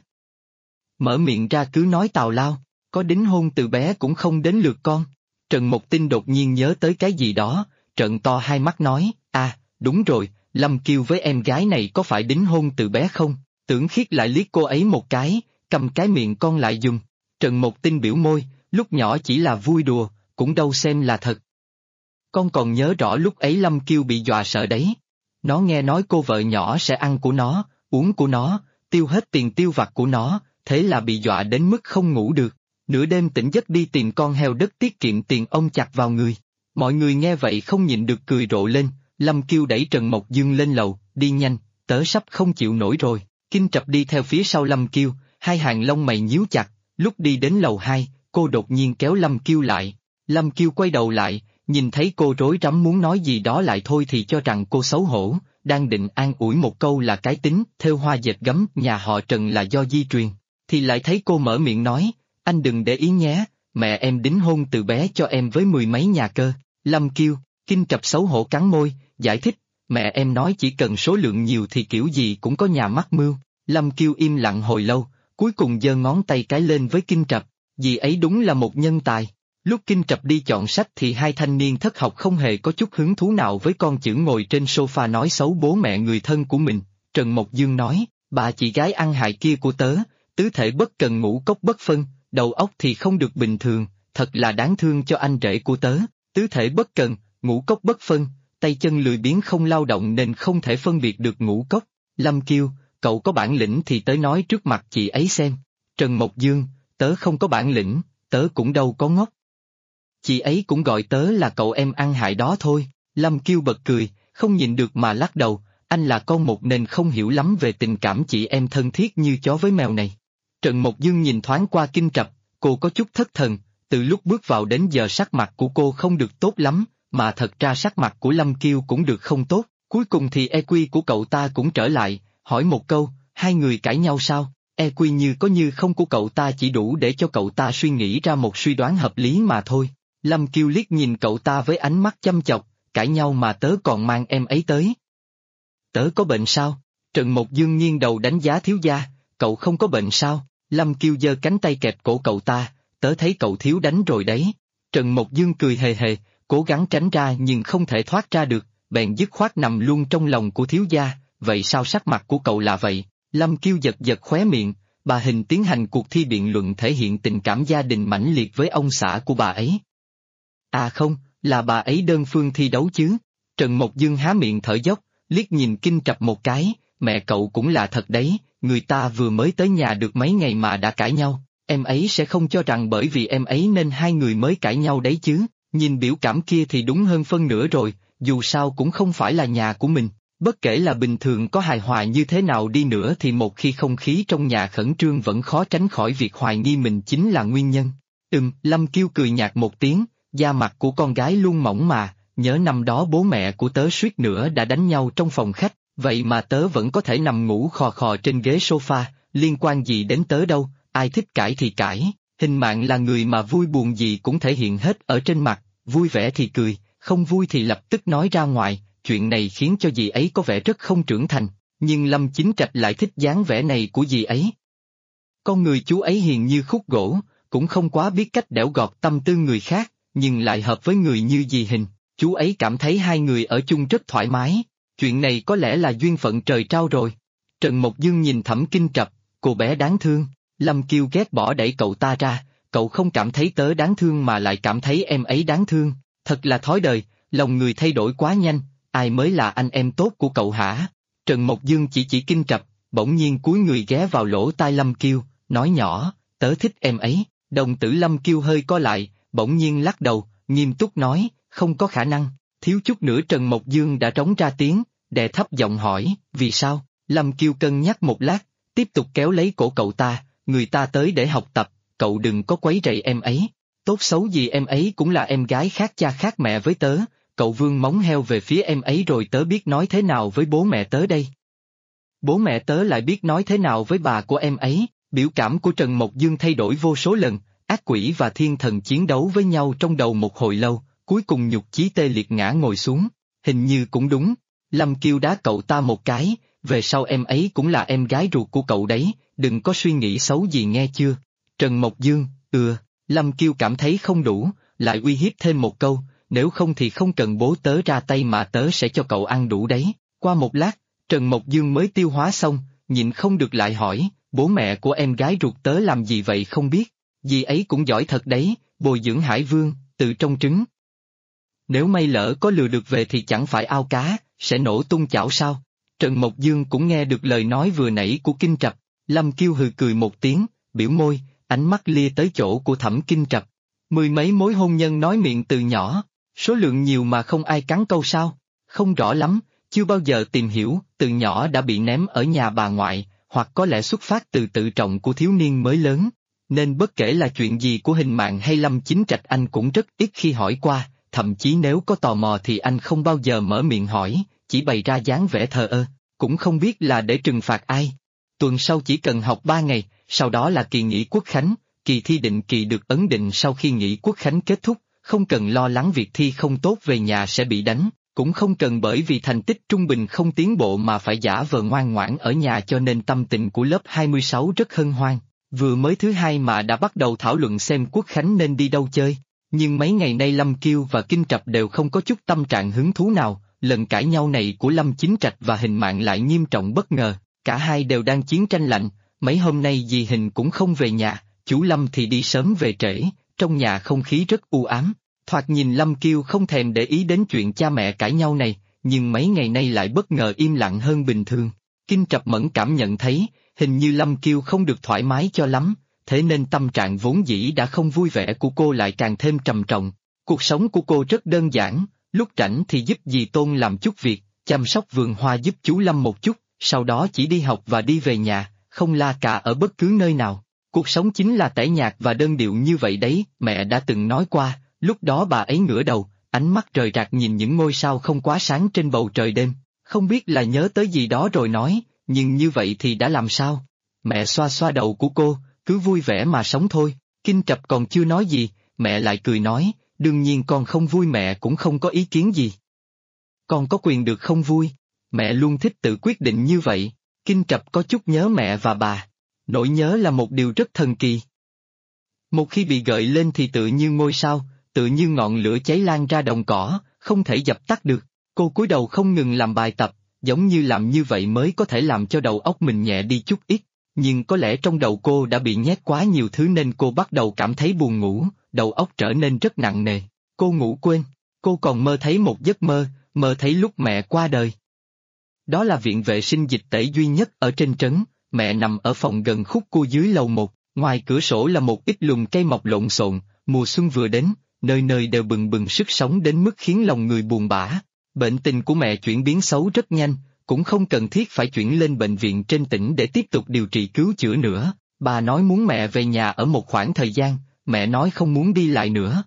Mở miệng ra cứ nói tào lao, có đính hôn từ bé cũng không đến lượt con. Trần Mộc Tinh đột nhiên nhớ tới cái gì đó, trợn to hai mắt nói, đúng rồi, Lâm Kiêu với em gái này có phải đính hôn từ bé không? Tưởng Khiết lại liếc cô ấy một cái, cầm cái miệng con lại dùng. Trần Mộc Tinh biểu môi, lúc nhỏ chỉ là vui đùa, cũng đâu xem là thật. Con còn nhớ rõ lúc ấy Lâm Kiêu bị dọa sợ đấy. Nó nghe nói cô vợ nhỏ sẽ ăn của nó, uống của nó, tiêu hết tiền tiêu vặt của nó, thế là bị dọa đến mức không ngủ được. Nửa đêm tỉnh giấc đi tìm con heo đất tiết kiệm tiền ông chặt vào người. Mọi người nghe vậy không nhịn được cười rộ lên, Lâm Kiêu đẩy Trần Mộc Dương lên lầu, đi nhanh, tớ sắp không chịu nổi rồi. Kinh Trập đi theo phía sau Lâm Kiêu, hai hàng lông mày nhíu chặt, lúc đi đến lầu 2, cô đột nhiên kéo Lâm Kiêu lại. Lâm Kiêu quay đầu lại, nhìn thấy cô rối rắm muốn nói gì đó lại thôi thì cho rằng cô xấu hổ, đang định an ủi một câu là cái tính, thêu hoa dệt gấm nhà họ Trần là do di truyền, thì lại thấy cô mở miệng nói, anh đừng để ý nhé, mẹ em đính hôn từ bé cho em với 10 mấy nhà cơ. Lâm Kiêu, Kinh Trập xấu hổ cắn môi, giải thích, mẹ em nói chỉ cần số lượng nhiều thì kiểu gì cũng có nhà mắc mưu. Lâm Kiêu im lặng hồi lâu, cuối cùng giơ ngón tay cái lên với Kinh Trập, dì ấy đúng là một nhân tài. Lúc Kinh Trập đi chọn sách thì hai thanh niên thất học không hề có chút hứng thú nào với con chữ ngồi trên sofa nói xấu bố mẹ người thân của mình. Trần Mộc Dương nói, bà chị gái ăn hại kia của tớ, tứ thể bất cần ngũ cốc bất phân, đầu óc thì không được bình thường, thật là đáng thương cho anh rể của tớ, tứ thể bất cần, ngũ cốc bất phân, tay chân lười biếng không lao động nên không thể phân biệt được ngũ cốc. Lâm Kiêu, cậu có bản lĩnh thì tới nói trước mặt chị ấy xem. Trần Mộc Dương, tớ không có bản lĩnh, tớ cũng đâu có ngốc. Chị ấy cũng gọi tớ là cậu em ăn hại đó thôi. Lâm Kiêu bật cười, không nhịn được mà lắc đầu, anh là con một nên không hiểu lắm về tình cảm chị em thân thiết như chó với mèo này. Trần Mộc Dương nhìn thoáng qua Kinh Trập, cô có chút thất thần, từ lúc bước vào đến giờ sắc mặt của cô không được tốt lắm, mà thật ra sắc mặt của Lâm Kiêu cũng được không tốt, cuối cùng thì EQ của cậu ta cũng trở lại, hỏi một câu, hai người cãi nhau sao? EQ như có như không của cậu ta chỉ đủ để cho cậu ta suy nghĩ ra một suy đoán hợp lý mà thôi. Lâm Kiêu liếc nhìn cậu ta với ánh mắt chăm chọc, cãi nhau mà tớ còn mang em ấy tới. Tớ có bệnh sao? Trần Mộc Dương nghiêng đầu đánh giá thiếu gia, cậu không có bệnh sao? Lâm Kiêu giơ cánh tay kẹp cổ cậu ta, tớ thấy cậu thiếu đánh rồi đấy. Trần Mộc Dương cười hề hề, cố gắng tránh ra nhưng không thể thoát ra được, bèn dứt khoát nằm luôn trong lòng của thiếu gia, vậy sao sắc mặt của cậu là vậy? Lâm Kiêu giật giật khóe miệng, bà Hình tiến hành cuộc thi biện luận thể hiện tình cảm gia đình mãnh liệt với ông xã của bà ấy. À không, là bà ấy đơn phương thi đấu chứ. Trần Mộc Dương há miệng thở dốc, liếc nhìn Kinh Trập một cái, mẹ cậu cũng là thật đấy, người ta vừa mới tới nhà được mấy ngày mà đã cãi nhau, em ấy sẽ không cho rằng bởi vì em ấy nên hai người mới cãi nhau đấy chứ, nhìn biểu cảm kia thì đúng hơn phân nửa rồi, dù sao cũng không phải là nhà của mình. Bất kể là bình thường có hài hòa như thế nào đi nữa thì một khi không khí trong nhà khẩn trương vẫn khó tránh khỏi việc hoài nghi mình chính là nguyên nhân. Lâm Kiêu cười nhạt một tiếng, da mặt của con gái luôn mỏng mà, nhớ năm đó bố mẹ của tớ suýt nữa đã đánh nhau trong phòng khách, vậy mà tớ vẫn có thể nằm ngủ khò khò trên ghế sofa, liên quan gì đến tớ đâu, ai thích cãi thì cãi, Hình Mạn là người mà vui buồn gì cũng thể hiện hết ở trên mặt, vui vẻ thì cười, không vui thì lập tức nói ra ngoài. Chuyện này khiến cho dì ấy có vẻ rất không trưởng thành, nhưng Lâm Chính Trạch lại thích dáng vẻ này của dì ấy. Con người chú ấy hiền như khúc gỗ, cũng không quá biết cách đẽo gọt tâm tư người khác, nhưng lại hợp với người như dì Hình. Chú ấy cảm thấy hai người ở chung rất thoải mái, chuyện này có lẽ là duyên phận trời trao rồi. Trần Mộc Dương nhìn Thẩm Kinh Trập, cô bé đáng thương, Lâm Kiêu ghét bỏ đẩy cậu ta ra, cậu không cảm thấy tớ đáng thương mà lại cảm thấy em ấy đáng thương, thật là thói đời, lòng người thay đổi quá nhanh. Ai mới là anh em tốt của cậu hả? Trần Mộc Dương chỉ Kinh Trập, bỗng nhiên cúi người ghé vào lỗ tai Lâm Kiêu, nói nhỏ, tớ thích em ấy. Đồng tử Lâm Kiêu hơi co lại, bỗng nhiên lắc đầu, nghiêm túc nói, không có khả năng. Thiếu chút nữa Trần Mộc Dương đã trống ra tiếng, đè thấp giọng hỏi, vì sao? Lâm Kiêu cân nhắc một lát, tiếp tục kéo lấy cổ cậu ta, người ta tới để học tập, cậu đừng có quấy rầy em ấy. Tốt xấu gì em ấy cũng là em gái khác cha khác mẹ với tớ. Cậu vươn móng heo về phía em ấy rồi tớ biết nói thế nào với bố mẹ tớ đây. Bố mẹ tớ lại biết nói thế nào với bà của em ấy, biểu cảm của Trần Mộc Dương thay đổi vô số lần, ác quỷ và thiên thần chiến đấu với nhau trong đầu một hồi lâu, cuối cùng nhục chí tê liệt ngã ngồi xuống, hình như cũng đúng. Lâm Kiêu đá cậu ta một cái, về sau em ấy cũng là em gái ruột của cậu đấy, đừng có suy nghĩ xấu gì nghe chưa. Trần Mộc Dương, Lâm Kiêu cảm thấy không đủ, lại uy hiếp thêm một câu. Nếu không thì không cần bố tớ ra tay mà tớ sẽ cho cậu ăn đủ đấy. Qua một lát, Trần Mộc Dương mới tiêu hóa xong, nhịn không được lại hỏi, bố mẹ của em gái ruột tớ làm gì vậy không biết, dì ấy cũng giỏi thật đấy, bồi dưỡng hải vương, từ trong trứng. Nếu may lỡ có lừa được về thì chẳng phải ao cá, sẽ nổ tung chảo sao? Trần Mộc Dương cũng nghe được lời nói vừa nãy của Kinh Trập, Lâm Kiêu hừ cười một tiếng, biểu môi, ánh mắt lia tới chỗ của Thẩm Kinh Trập. Mười mấy mối hôn nhân nói miệng từ nhỏ. Số lượng nhiều mà không ai cắn câu sao? Không rõ lắm, chưa bao giờ tìm hiểu, từ nhỏ đã bị ném ở nhà bà ngoại, hoặc có lẽ xuất phát từ tự trọng của thiếu niên mới lớn. Nên bất kể là chuyện gì của Hình Mạn hay Lâm Chính Trạch anh cũng rất ít khi hỏi qua, thậm chí nếu có tò mò thì anh không bao giờ mở miệng hỏi, chỉ bày ra dáng vẻ thờ ơ, cũng không biết là để trừng phạt ai. Tuần sau chỉ cần học 3 ngày, sau đó là kỳ nghỉ Quốc Khánh, kỳ thi định kỳ được ấn định sau khi nghỉ Quốc Khánh kết thúc. Không cần lo lắng việc thi không tốt về nhà sẽ bị đánh, cũng không cần bởi vì thành tích trung bình không tiến bộ mà phải giả vờ ngoan ngoãn ở nhà cho nên tâm tình của lớp 26 rất hân hoan. Vừa mới thứ hai mà đã bắt đầu thảo luận xem Quốc Khánh nên đi đâu chơi, nhưng mấy ngày nay Lâm Kiêu và Kinh Trập đều không có chút tâm trạng hứng thú nào, lần cãi nhau này của Lâm Chính Trạch và Hình Mạn lại nghiêm trọng bất ngờ, cả hai đều đang chiến tranh lạnh, mấy hôm nay dì Hình cũng không về nhà, chú Lâm thì đi sớm về trễ. Trong nhà không khí rất u ám, thoạt nhìn Lâm Kiêu không thèm để ý đến chuyện cha mẹ cãi nhau này, nhưng mấy ngày nay lại bất ngờ im lặng hơn bình thường. Kinh Trập mẫn cảm nhận thấy, hình như Lâm Kiêu không được thoải mái cho lắm, thế nên tâm trạng vốn dĩ đã không vui vẻ của cô lại càng thêm trầm trọng. Cuộc sống của cô rất đơn giản, lúc rảnh thì giúp dì Tôn làm chút việc, chăm sóc vườn hoa giúp chú Lâm một chút, sau đó chỉ đi học và đi về nhà, không la cà ở bất cứ nơi nào. Cuộc sống chính là tẻ nhạt và đơn điệu như vậy đấy, mẹ đã từng nói qua, lúc đó bà ấy ngửa đầu, ánh mắt rời rạc nhìn những ngôi sao không quá sáng trên bầu trời đêm, không biết là nhớ tới gì đó rồi nói, nhưng như vậy thì đã làm sao? Mẹ xoa xoa đầu của cô, cứ vui vẻ mà sống thôi. Kinh Trập còn chưa nói gì, mẹ lại cười nói, đương nhiên con không vui mẹ cũng không có ý kiến gì. Con có quyền được không vui, mẹ luôn thích tự quyết định như vậy. Kinh Trập có chút nhớ mẹ và bà. Nỗi nhớ là một điều rất thần kỳ. Một khi bị gợi lên thì tự như ngôi sao, tự như ngọn lửa cháy lan ra đồng cỏ, không thể dập tắt được. Cô cúi đầu không ngừng làm bài tập, giống như làm như vậy mới có thể làm cho đầu óc mình nhẹ đi chút ít. Nhưng có lẽ trong đầu cô đã bị nhét quá nhiều thứ nên cô bắt đầu cảm thấy buồn ngủ, đầu óc trở nên rất nặng nề. Cô ngủ quên, cô còn mơ thấy một giấc mơ, mơ thấy lúc mẹ qua đời. Đó là viện vệ sinh dịch tễ duy nhất ở trên trấn, mẹ nằm ở phòng gần khúc cua dưới lầu 1, ngoài cửa sổ là một ít lùm cây mọc lộn xộn, mùa xuân vừa đến, nơi nơi đều bừng bừng sức sống đến mức khiến lòng người buồn bã. Bệnh tình của mẹ chuyển biến xấu rất nhanh, cũng không cần thiết phải chuyển lên bệnh viện trên tỉnh để tiếp tục điều trị cứu chữa nữa. Bà nói muốn mẹ về nhà ở một khoảng thời gian, mẹ nói không muốn đi lại nữa.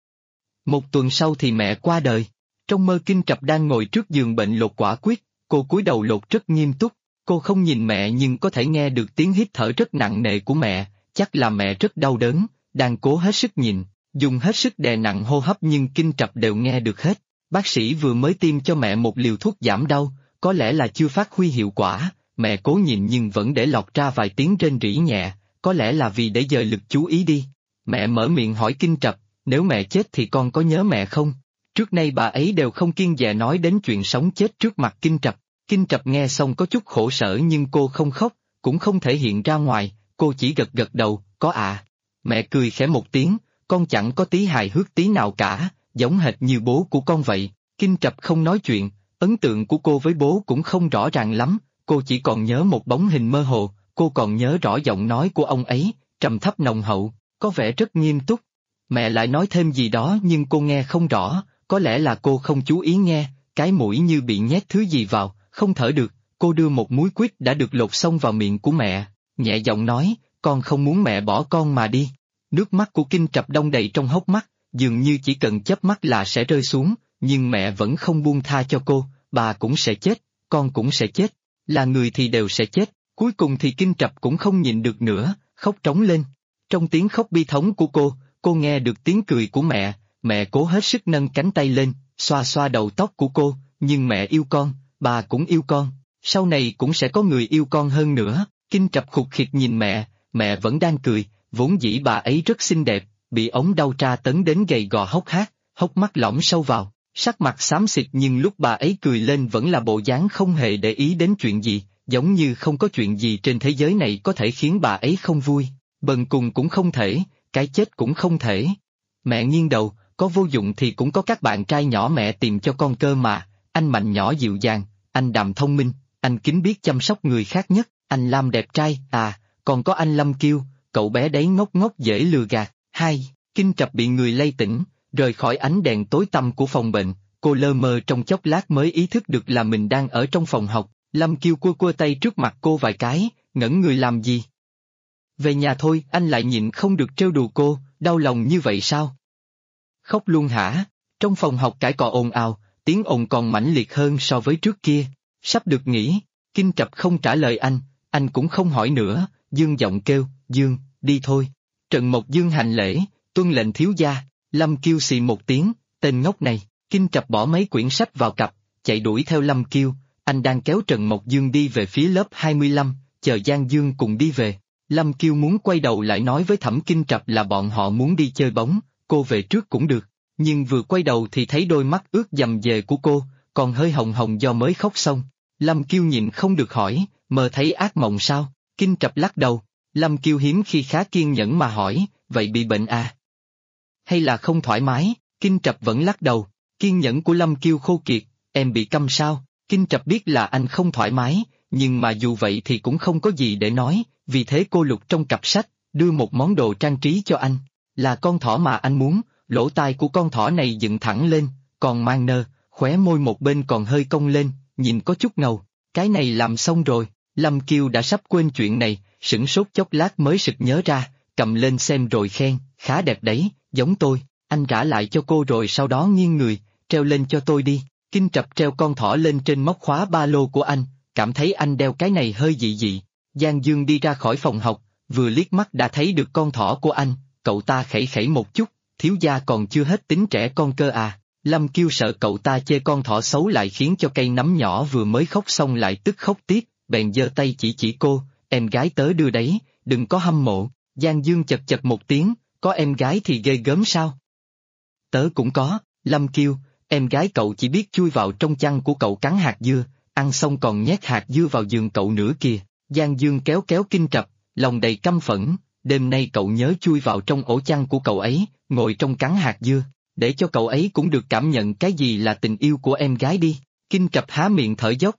Một tuần sau thì mẹ qua đời. Trong mơ Kinh Trập đang ngồi trước giường bệnh lột quả quyết, cô cúi đầu lột rất nghiêm túc, cô không nhìn mẹ nhưng có thể nghe được tiếng hít thở rất nặng nề của mẹ, chắc là mẹ rất đau đớn, đang cố hết sức nhìn, dùng hết sức đè nặng hô hấp nhưng Kinh Trập đều nghe được hết. Bác sĩ vừa mới tiêm cho mẹ một liều thuốc giảm đau, có lẽ là chưa phát huy hiệu quả, mẹ cố nhìn nhưng vẫn để lọt ra vài tiếng rên rỉ nhẹ, có lẽ là vì để dời lực chú ý đi. Mẹ mở miệng hỏi Kinh Trập, nếu mẹ chết thì con có nhớ mẹ không? Trước nay bà ấy đều không kiêng dè nói đến chuyện sống chết trước mặt Kinh Trập. Kinh Trập nghe xong có chút khổ sở nhưng cô không khóc, cũng không thể hiện ra ngoài, cô chỉ gật gật đầu, có ạ. Mẹ cười khẽ một tiếng, con chẳng có tí hài hước tí nào cả, giống hệt như bố của con vậy. Kinh Trập không nói chuyện, ấn tượng của cô với bố cũng không rõ ràng lắm, cô chỉ còn nhớ một bóng hình mơ hồ, cô còn nhớ rõ giọng nói của ông ấy, trầm thấp nồng hậu, có vẻ rất nghiêm túc. Mẹ lại nói thêm gì đó nhưng cô nghe không rõ, có lẽ là cô không chú ý nghe, cái mũi như bị nhét thứ gì vào, không thở được, cô đưa một múi quýt đã được lột xong vào miệng của mẹ, nhẹ giọng nói, con không muốn mẹ bỏ con mà đi. Nước mắt của Kinh Trập đong đầy trong hốc mắt, dường như chỉ cần chớp mắt là sẽ rơi xuống, nhưng mẹ vẫn không buông tha cho cô, bà cũng sẽ chết, con cũng sẽ chết, là người thì đều sẽ chết. Cuối cùng thì Kinh Trập cũng không nhịn được nữa, khóc trống lên. Trong tiếng khóc bi thống của cô nghe được tiếng cười của mẹ cố hết sức nâng cánh tay lên, xoa xoa đầu tóc của cô, nhưng mẹ yêu con, bà cũng yêu con, sau này cũng sẽ có người yêu con hơn nữa. Kinh Trập khục khịt nhìn mẹ vẫn đang cười, vốn dĩ bà ấy rất xinh đẹp, bị ống đau tra tấn đến gầy gò hốc hác, hốc mắt lõm sâu vào, sắc mặt xám xịt nhưng lúc bà ấy cười lên vẫn là bộ dáng không hề để ý đến chuyện gì, giống như không có chuyện gì trên thế giới này có thể khiến bà ấy không vui, bần cùng cũng không thể, cái chết cũng không thể. Mẹ nghiêng đầu, có vô dụng thì cũng có các bạn trai nhỏ mẹ tìm cho con cơ mà, anh Mạnh nhỏ dịu dàng, anh Đàm thông minh, anh Kính biết chăm sóc người khác nhất, anh Lam đẹp trai, còn có anh Lâm Kiêu, cậu bé đấy ngốc ngốc dễ lừa gạt. Kinh Trập bị người lay tỉnh, rời khỏi ánh đèn tối tăm của phòng bệnh, cô lơ mơ trong chốc lát mới ý thức được là mình đang ở trong phòng học. Lâm Kiêu cua tay trước mặt cô vài cái, ngẩn người làm gì? Về nhà thôi, anh lại nhịn không được trêu đùa cô, đau lòng như vậy sao? Khóc luôn hả? Trong phòng học cãi cọ ồn ào, tiếng ồn còn mãnh liệt hơn so với trước kia. Sắp được nghỉ, Kinh Trập không trả lời anh cũng không hỏi nữa, Dương giọng kêu, Dương, đi thôi. Trần Mộc Dương hành lễ, tuân lệnh thiếu gia. Lâm Kiêu xì một tiếng, tên ngốc này. Kinh Trập bỏ mấy quyển sách vào cặp, chạy đuổi theo Lâm Kiêu. Anh đang kéo Trần Mộc Dương đi về phía lớp 25, chờ Giang Dương cùng đi về. Lâm Kiêu muốn quay đầu lại nói với Thẩm Kinh Trập là bọn họ muốn đi chơi bóng, cô về trước cũng được. Nhưng vừa quay đầu thì thấy đôi mắt ướt dầm dề của cô, còn hơi hồng hồng do mới khóc xong. Lâm Kiêu nhịn không được hỏi, mơ thấy ác mộng sao? Kinh Trập lắc đầu. Lâm Kiêu hiếm khi khá kiên nhẫn mà hỏi, vậy bị bệnh à? Hay là không thoải mái? Kinh Trập vẫn lắc đầu. Kiên nhẫn của Lâm Kiêu khô kiệt, em bị câm sao? Kinh Trập biết là anh không thoải mái, nhưng mà dù vậy thì cũng không có gì để nói, vì thế cô lục trong cặp sách, đưa một món đồ trang trí cho anh. Là con thỏ mà anh muốn, lỗ tai của con thỏ này dựng thẳng lên, còn mang nơ, khóe môi một bên còn hơi cong lên, nhìn có chút ngầu. Cái này làm xong rồi, Lâm Kiều đã sắp quên chuyện này, sửng sốt chốc lát mới sực nhớ ra, cầm lên xem rồi khen, khá đẹp đấy, giống tôi, anh trả lại cho cô rồi sau đó nghiêng người, treo lên cho tôi đi. Kinh Trập treo con thỏ lên trên móc khóa ba lô của anh, cảm thấy anh đeo cái này hơi dị dị. Giang Dương đi ra khỏi phòng học, vừa liếc mắt đã thấy được con thỏ của anh, cậu ta khẩy khẩy một chút, thiếu gia còn chưa hết tính trẻ con cơ à. Lâm Kiều sợ cậu ta chê con thỏ xấu lại khiến cho cây nấm nhỏ vừa mới khóc xong lại tức khóc tiếp, bèn giơ tay chỉ cô, em gái tớ đưa đấy, đừng có hâm mộ. Giang Dương chật chật một tiếng, có em gái thì ghê gớm sao? Tớ cũng có, Lâm Kiều, em gái cậu chỉ biết chui vào trong chăn của cậu cắn hạt dưa, ăn xong còn nhét hạt dưa vào giường cậu nữa kìa. Giang Dương kéo kéo Kinh Trập, lòng đầy căm phẫn, đêm nay cậu nhớ chui vào trong ổ chăn của cậu ấy, ngồi trong cắn hạt dưa, để cho cậu ấy cũng được cảm nhận cái gì là tình yêu của em gái đi. Kinh Trập há miệng thở dốc,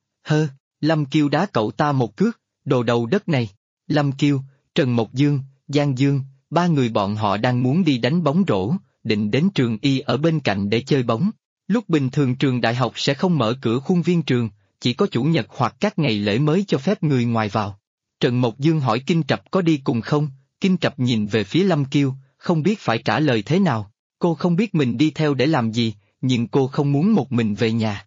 Lâm Kiều đá cậu ta một cước, đồ đầu đất này. Lâm Kiều, Trần Mộc Dương, Giang Dương, ba người bọn họ đang muốn đi đánh bóng rổ, định đến trường y ở bên cạnh để chơi bóng. Lúc bình thường trường đại học sẽ không mở cửa khuôn viên trường, chỉ có chủ nhật hoặc các ngày lễ mới cho phép người ngoài vào. Trần Mộc Dương hỏi Kinh Trập có đi cùng không, Kinh Trập nhìn về phía Lâm Kiều, không biết phải trả lời thế nào. Cô không biết mình đi theo để làm gì, nhưng cô không muốn một mình về nhà.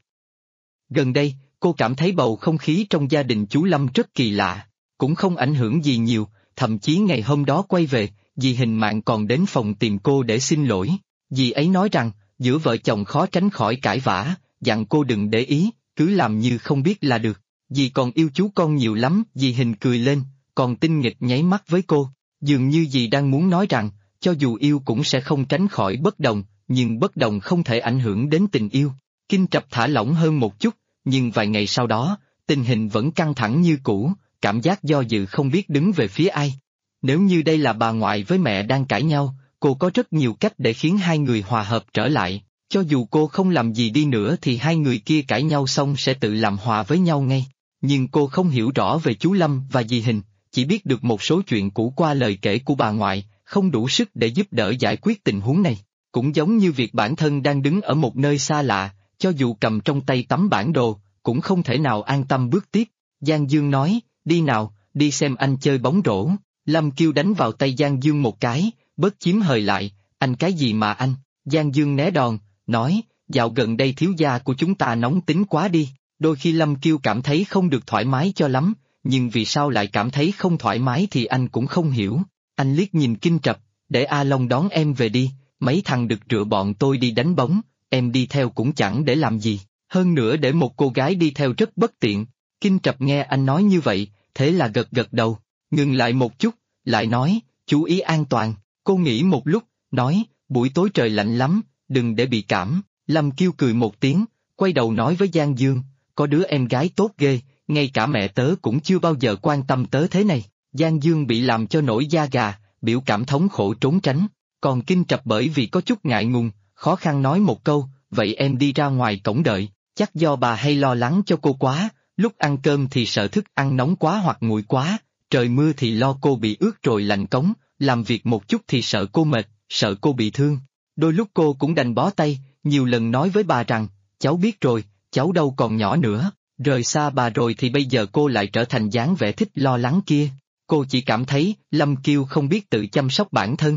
Gần đây, cô cảm thấy bầu không khí trong gia đình chú Lâm rất kỳ lạ, cũng không ảnh hưởng gì nhiều, thậm chí ngày hôm đó quay về, dì Hình Mạn còn đến phòng tìm cô để xin lỗi. Dì ấy nói rằng, giữa vợ chồng khó tránh khỏi cãi vã, dặn cô đừng để ý, cứ làm như không biết là được. Dì còn yêu chú con nhiều lắm, dì Hình cười lên, còn tinh nghịch nháy mắt với cô, dường như dì đang muốn nói rằng, cho dù yêu cũng sẽ không tránh khỏi bất đồng, nhưng bất đồng không thể ảnh hưởng đến tình yêu. Kinh Trập thả lỏng hơn một chút, nhưng vài ngày sau đó, tình hình vẫn căng thẳng như cũ, cảm giác do dự không biết đứng về phía ai. Nếu như đây là bà ngoại với mẹ đang cãi nhau, cô có rất nhiều cách để khiến hai người hòa hợp trở lại, cho dù cô không làm gì đi nữa thì hai người kia cãi nhau xong sẽ tự làm hòa với nhau ngay. Nhưng cô không hiểu rõ về chú Lâm và dì Hình, chỉ biết được một số chuyện cũ qua lời kể của bà ngoại, không đủ sức để giúp đỡ giải quyết tình huống này. Cũng giống như việc bản thân đang đứng ở một nơi xa lạ, cho dù cầm trong tay tấm bản đồ, cũng không thể nào an tâm bước tiếp. Giang Dương nói, đi nào, đi xem anh chơi bóng rổ. Lâm Kiều đánh vào tay Giang Dương một cái, bớt chiếm hời lại, anh cái gì mà anh? Giang Dương né đòn, nói, dạo gần đây thiếu gia của chúng ta nóng tính quá đi. Đôi khi Lâm Kiều cảm thấy không được thoải mái cho lắm, nhưng vì sao lại cảm thấy không thoải mái thì anh cũng không hiểu. Anh liếc nhìn Kinh Trập, để A Long đón em về đi, mấy thằng đực rựa bọn tôi đi đánh bóng, em đi theo cũng chẳng để làm gì, hơn nữa để một cô gái đi theo rất bất tiện. Kinh Trập nghe anh nói như vậy, thế là gật gật đầu, ngừng lại một chút, lại nói, chú ý an toàn. Cô nghĩ một lúc, nói, buổi tối trời lạnh lắm, đừng để bị cảm. Lâm Kiều cười một tiếng, quay đầu nói với Giang Dương, có đứa em gái tốt ghê, ngay cả mẹ tớ cũng chưa bao giờ quan tâm tớ thế này. Giang Dương bị làm cho nổi da gà, biểu cảm thống khổ trốn tránh, còn Kinh Trập bởi vì có chút ngại ngùng, khó khăn nói một câu, vậy em đi ra ngoài cổng đợi, chắc do bà hay lo lắng cho cô quá, lúc ăn cơm thì sợ thức ăn nóng quá hoặc nguội quá, trời mưa thì lo cô bị ướt rồi lạnh cống, làm việc một chút thì sợ cô mệt, sợ cô bị thương. Đôi lúc cô cũng đành bó tay, nhiều lần nói với bà rằng, cháu biết rồi, cháu đâu còn nhỏ nữa, rời xa bà rồi thì bây giờ cô lại trở thành dáng vẻ thích lo lắng kia. Cô chỉ cảm thấy Lâm Kiều không biết tự chăm sóc bản thân.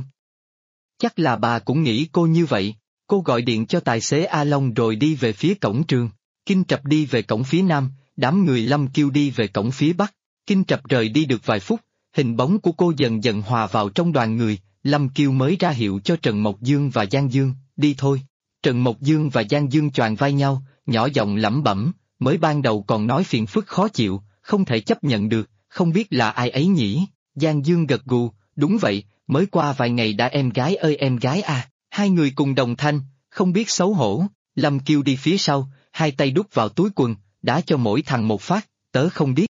Chắc là bà cũng nghĩ cô như vậy. Cô gọi điện cho tài xế A Long rồi đi về phía cổng trường. Kinh Trập đi về cổng phía nam, đám người Lâm Kiều đi về cổng phía bắc. Kinh Trập rời đi được vài phút, hình bóng của cô dần dần hòa vào trong đoàn người. Lâm Kiều mới ra hiệu cho Trần Mộc Dương và Giang Dương, đi thôi. Trần Mộc Dương và Giang Dương choàng vai nhau, nhỏ giọng lẩm bẩm, mới ban đầu còn nói phiền phức khó chịu, không thể chấp nhận được, không biết là ai ấy nhỉ. Giang Dương gật gù, đúng vậy, mới qua vài ngày đã em gái ơi em gái à. Hai người cùng đồng thanh, không biết xấu hổ. Lâm Kiều đi phía sau, hai tay đút vào túi quần, đá cho mỗi thằng một phát, tớ không biết.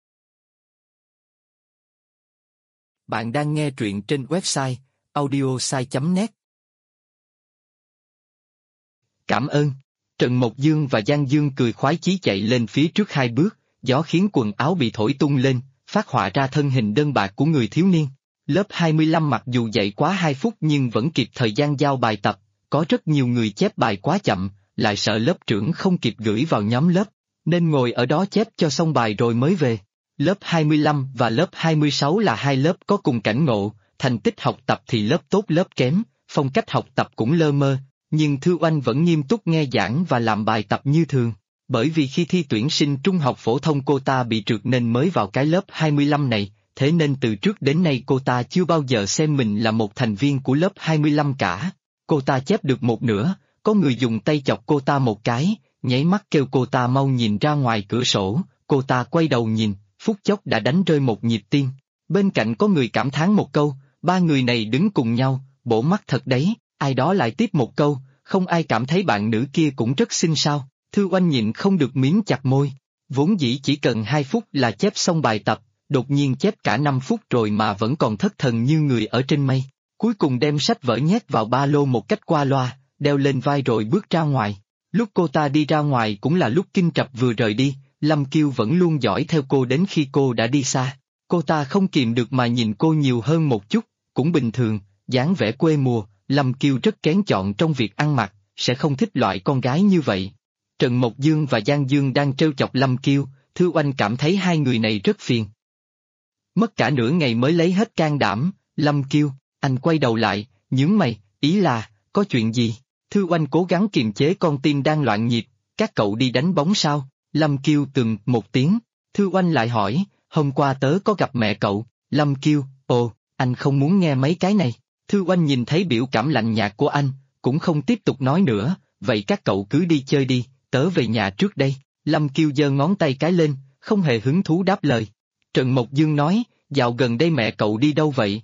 Bạn đang nghe truyện trên website audiosai.net. Cảm ơn. Trần Mộc Dương và Giang Dương cười khoái chí chạy lên phía trước hai bước, gió khiến quần áo bị thổi tung lên, phát họa ra thân hình đơn bạc của người thiếu niên. Lớp 25 mặc dù dạy quá 2 phút nhưng vẫn kịp thời gian giao bài tập, có rất nhiều người chép bài quá chậm, lại sợ lớp trưởng không kịp gửi vào nhóm lớp. nên ngồi ở đó chép cho xong bài rồi mới về. Lớp 25 và lớp 26 là hai lớp có cùng cảnh ngộ, thành tích học tập thì lớp tốt lớp kém, phong cách học tập cũng lơ mơ, nhưng Thư Oanh vẫn nghiêm túc nghe giảng và làm bài tập như thường. Bởi vì khi thi tuyển sinh trung học phổ thông cô ta bị trượt nên mới vào cái lớp 25 này, thế nên từ trước đến nay cô ta chưa bao giờ xem mình là một thành viên của lớp 25 cả. Cô ta chép được một nửa, có người dùng tay chọc cô ta một cái, nháy mắt kêu cô ta mau nhìn ra ngoài cửa sổ, cô ta quay đầu nhìn, phút chốc đã đánh rơi một nhịp tim. Bên cạnh có người cảm thán một câu, ba người này đứng cùng nhau, bổ mắt thật đấy, ai đó lại tiếp một câu, không ai cảm thấy bạn nữ kia cũng rất xinh sao. Thư Oanh nhịn không được miếm chặt môi, vốn dĩ chỉ cần 2 phút là chép xong bài tập, đột nhiên chép cả 5 phút rồi mà vẫn còn thất thần như người ở trên mây. Cuối cùng đem sách vở nhét vào ba lô một cách qua loa, đeo lên vai rồi bước ra ngoài. Lúc cô ta đi ra ngoài cũng là lúc Kinh Trập vừa rời đi, Lâm Kiêu vẫn luôn dõi theo cô đến khi cô đã đi xa. Cô ta không kìm được mà nhìn cô nhiều hơn một chút, cũng bình thường, dáng vẻ quê mùa, Lâm Kiêu rất kén chọn trong việc ăn mặc, sẽ không thích loại con gái như vậy. Trần Mộc Dương và Giang Dương đang trêu chọc Lâm Kiêu, Thư Oanh cảm thấy hai người này rất phiền. Mất cả nửa ngày mới lấy hết can đảm, Lâm Kiêu, anh quay đầu lại, nhướng mày, ý là, có chuyện gì? Thư Oanh cố gắng kiềm chế con tim đang loạn nhịp, các cậu đi đánh bóng sao? Lâm Kiêu từng một tiếng, Thư Oanh lại hỏi, hôm qua tớ có gặp mẹ cậu, Lâm Kiêu, ồ, anh không muốn nghe mấy cái này. Thư Oanh nhìn thấy biểu cảm lạnh nhạt của anh, cũng không tiếp tục nói nữa, vậy các cậu cứ đi chơi đi, tớ về nhà trước đây. Lâm Kiêu giơ ngón tay cái lên, không hề hứng thú đáp lời. Trần Mộc Dương nói, dạo gần đây mẹ cậu đi đâu vậy?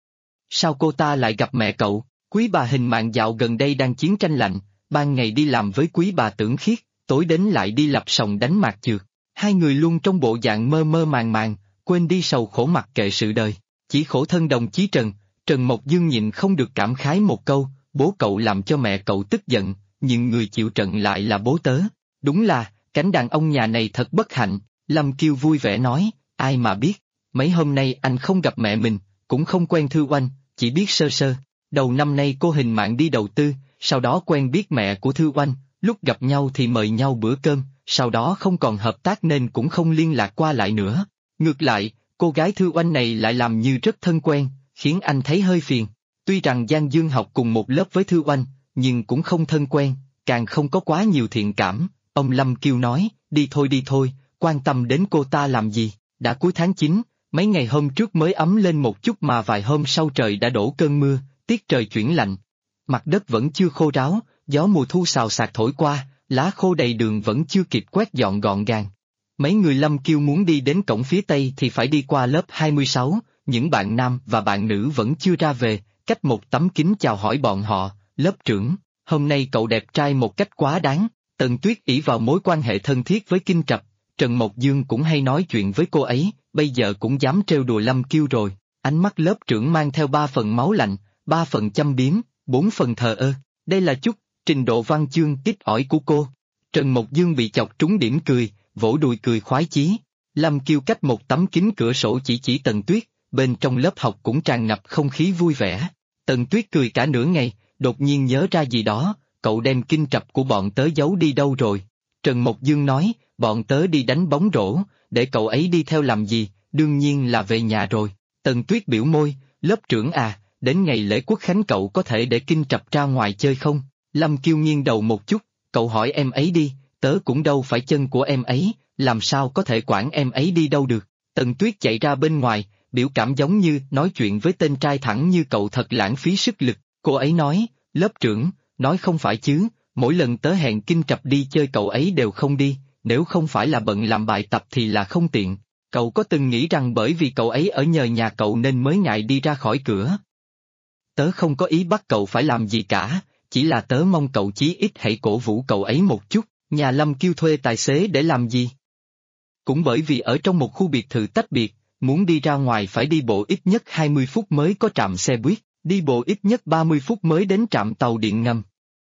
Sao cô ta lại gặp mẹ cậu? Quý bà Hình Mạn dạo gần đây đang chiến tranh lạnh, ban ngày đi làm với quý bà Tưởng Khiết, tối đến lại đi lập sòng đánh mạc chược. Hai người luôn trong bộ dạng mơ mơ màng màng, quên đi sầu khổ mặc kệ sự đời, chỉ khổ thân đồng chí Trần. Trần Mộc Dương nhịn không được cảm khái một câu, bố cậu làm cho mẹ cậu tức giận, nhưng người chịu trận lại là bố tớ. Đúng là, cánh đàn ông nhà này thật bất hạnh. Lâm Kiêu vui vẻ nói, ai mà biết, mấy hôm nay anh không gặp mẹ mình, cũng không quen Thư Oanh, chỉ biết sơ sơ. Đầu năm nay cô Hình Mạn đi đầu tư, sau đó quen biết mẹ của Thư Oanh, lúc gặp nhau thì mời nhau bữa cơm, sau đó không còn hợp tác nên cũng không liên lạc qua lại nữa. Ngược lại, cô gái Thư Oanh này lại làm như rất thân quen, khiến anh thấy hơi phiền. Tuy rằng Giang Dương học cùng một lớp với Thư Oanh, nhưng cũng không thân quen, càng không có quá nhiều thiện cảm. Ông Lâm Kiêu nói, đi thôi, quan tâm đến cô ta làm gì, đã cuối tháng 9, mấy ngày hôm trước mới ấm lên một chút mà vài hôm sau trời đã đổ cơn mưa, tiết trời chuyển lạnh. Mặt đất vẫn chưa khô ráo, gió mùa thu xào xạc thổi qua, lá khô đầy đường vẫn chưa kịp quét dọn gọn gàng. Mấy người Lâm Kiêu muốn đi đến cổng phía tây thì phải đi qua lớp 26, những bạn nam và bạn nữ vẫn chưa ra về, cách một tấm kính chào hỏi bọn họ, lớp trưởng, hôm nay cậu đẹp trai một cách quá đáng. Tần Tuyết ỷ vào mối quan hệ thân thiết với Kinh Trập, Trần Mộc Dương cũng hay nói chuyện với cô ấy, bây giờ cũng dám trêu đùa Lâm Kiêu rồi. Ánh mắt lớp trưởng mang theo 3 phần máu lạnh, 3 phần châm biếm, 4 phần thờ ơ. Đây là chút trình độ văn chương ít ỏi của cô. Trần Mộc Dương bị chọc trúng điểm cười, vỗ đùi cười khoái chí. Lâm Kiêu cách một tấm kính cửa sổ chỉ Tần Tuyết, bên trong lớp học cũng tràn ngập không khí vui vẻ. Tần Tuyết cười cả nửa ngày, đột nhiên nhớ ra gì đó, cậu đem Kinh Trập của bọn tớ giấu đi đâu rồi? Trần Mộc Dương nói, bọn tớ đi đánh bóng rổ, để cậu ấy đi theo làm gì, đương nhiên là về nhà rồi. Tần Tuyết biểu môi, lớp trưởng à, đến ngày lễ Quốc Khánh cậu có thể để Kinh Trập ra ngoài chơi không? Lâm Kiêu nghiêng đầu một chút, cậu hỏi em ấy đi, tớ cũng đâu phải chân của em ấy, làm sao có thể quản em ấy đi đâu được. Tần Tuyết chạy ra bên ngoài, biểu cảm giống như nói chuyện với tên trai thẳng như cậu thật lãng phí sức lực. Cô ấy nói, lớp trưởng, nói không phải chứ, mỗi lần tớ hẹn Kinh Trập đi chơi cậu ấy đều không đi, nếu không phải là bận làm bài tập thì là không tiện. Cậu có từng nghĩ rằng bởi vì cậu ấy ở nhờ nhà cậu nên mới ngại đi ra khỏi cửa? Tớ không có ý bắt cậu phải làm gì cả, chỉ là tớ mong cậu chí ít hãy cổ vũ cậu ấy một chút. Nhà Lâm Kiêu thuê tài xế để làm gì? Cũng bởi vì ở trong một khu biệt thự tách biệt, muốn đi ra ngoài phải đi bộ ít nhất 20 phút mới có trạm xe buýt, đi bộ ít nhất 30 phút mới đến trạm tàu điện ngầm.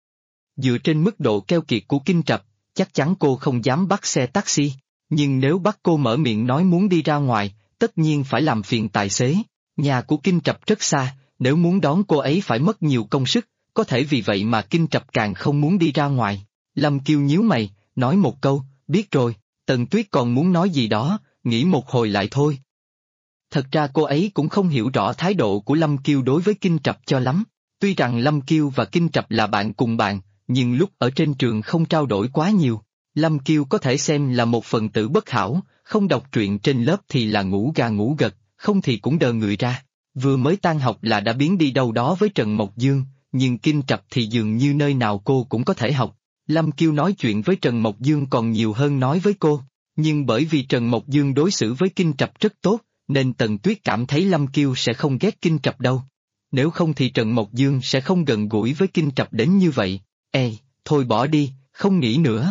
Dựa trên mức độ keo kiệt của Kinh Trập, chắc chắn cô không dám bắt xe taxi, nhưng nếu bắt cô mở miệng nói muốn đi ra ngoài, tất nhiên phải làm phiền tài xế. Nhà của Kinh Trập rất xa, nếu muốn đón cô ấy phải mất nhiều công sức, có thể vì vậy mà Kinh Trập càng không muốn đi ra ngoài. Lâm Kiêu nhíu mày, nói một câu, biết rồi, Tần Tuyết còn muốn nói gì đó, nghĩ một hồi lại thôi. Thật ra cô ấy cũng không hiểu rõ thái độ của Lâm Kiêu đối với Kinh Trập cho lắm. Tuy rằng Lâm Kiêu và Kinh Trập là bạn cùng bàn, nhưng lúc ở trên trường không trao đổi quá nhiều. Lâm Kiêu có thể xem là một phần tử bất hảo, không đọc truyện trên lớp thì là ngủ gà ngủ gật, không thì cũng đờ người ra. Vừa mới tan học là đã biến đi đâu đó với Trần Mộc Dương, nhưng Kinh Trập thì dường như nơi nào cô cũng có thể học. Lâm Kiêu nói chuyện với Trần Mộc Dương còn nhiều hơn nói với cô, nhưng bởi vì Trần Mộc Dương đối xử với Kinh Trập rất tốt, nên Tần Tuyết cảm thấy Lâm Kiêu sẽ không ghét Kinh Trập đâu. Nếu không thì Trần Mộc Dương sẽ không gần gũi với Kinh Trập đến như vậy. Ê, thôi bỏ đi, không nghĩ nữa.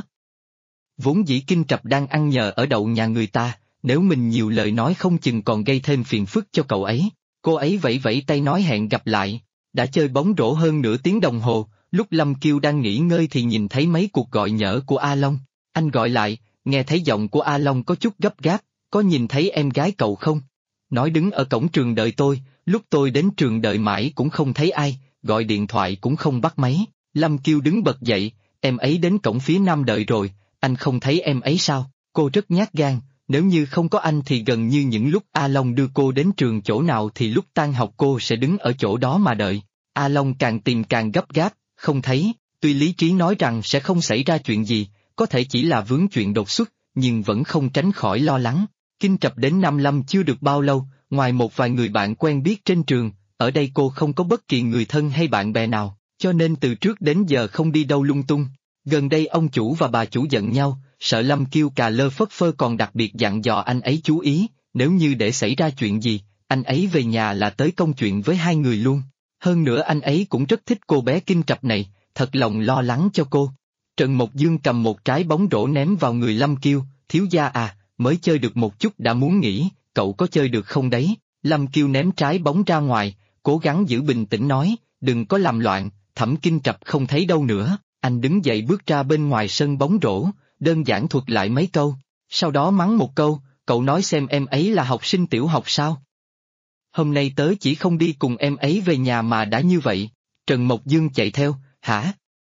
Vốn dĩ Kinh Trập đang ăn nhờ ở đậu nhà người ta, nếu mình nhiều lời nói không chừng còn gây thêm phiền phức cho cậu ấy. Cô ấy vẫy vẫy tay nói hẹn gặp lại. Đã chơi bóng rổ hơn nửa tiếng đồng hồ, lúc Lâm Kiêu đang nghỉ ngơi thì nhìn thấy mấy cuộc gọi nhỡ của A Long. Anh gọi lại, nghe thấy giọng của A Long có chút gấp gáp, có nhìn thấy em gái cậu không? Nói đứng ở cổng trường đợi tôi, lúc tôi đến trường đợi mãi cũng không thấy ai, gọi điện thoại cũng không bắt máy. Lâm Kiêu đứng bật dậy, em ấy đến cổng phía nam đợi rồi, anh không thấy em ấy sao? Cô rất nhát gan, nếu như không có anh thì gần như những lúc A Long đưa cô đến trường chỗ nào thì lúc tan học cô sẽ đứng ở chỗ đó mà đợi. A Long càng tìm càng gấp gáp, không thấy, tuy lý trí nói rằng sẽ không xảy ra chuyện gì, có thể chỉ là vướng chuyện đột xuất, nhưng vẫn không tránh khỏi lo lắng. Kinh Trập đến Nam Lâm chưa được bao lâu, ngoài một vài người bạn quen biết trên trường, ở đây cô không có bất kỳ người thân hay bạn bè nào, cho nên từ trước đến giờ không đi đâu lung tung. Gần đây ông chủ và bà chủ giận nhau, sợ Lâm Kiêu cà lơ phất phơ còn đặc biệt dặn dò anh ấy chú ý, nếu như để xảy ra chuyện gì, anh ấy về nhà là tới công chuyện với hai người luôn. Hơn nữa anh ấy cũng rất thích cô bé Kinh Trập này, thật lòng lo lắng cho cô. Trần Mộc Dương cầm một trái bóng rổ ném vào người Lâm Kiêu, thiếu gia à, mới chơi được một chút đã muốn nghỉ, cậu có chơi được không đấy? Lâm Kiêu ném trái bóng ra ngoài, cố gắng giữ bình tĩnh nói, đừng có làm loạn, Thẩm Kinh Trập không thấy đâu nữa. Anh đứng dậy bước ra bên ngoài sân bóng rổ, đơn giản thuật lại mấy câu, sau đó mắng một câu, cậu nói xem em ấy là học sinh tiểu học sao? Hôm nay tớ chỉ không đi cùng em ấy về nhà mà đã như vậy. Trần Mộc Dương chạy theo, hả?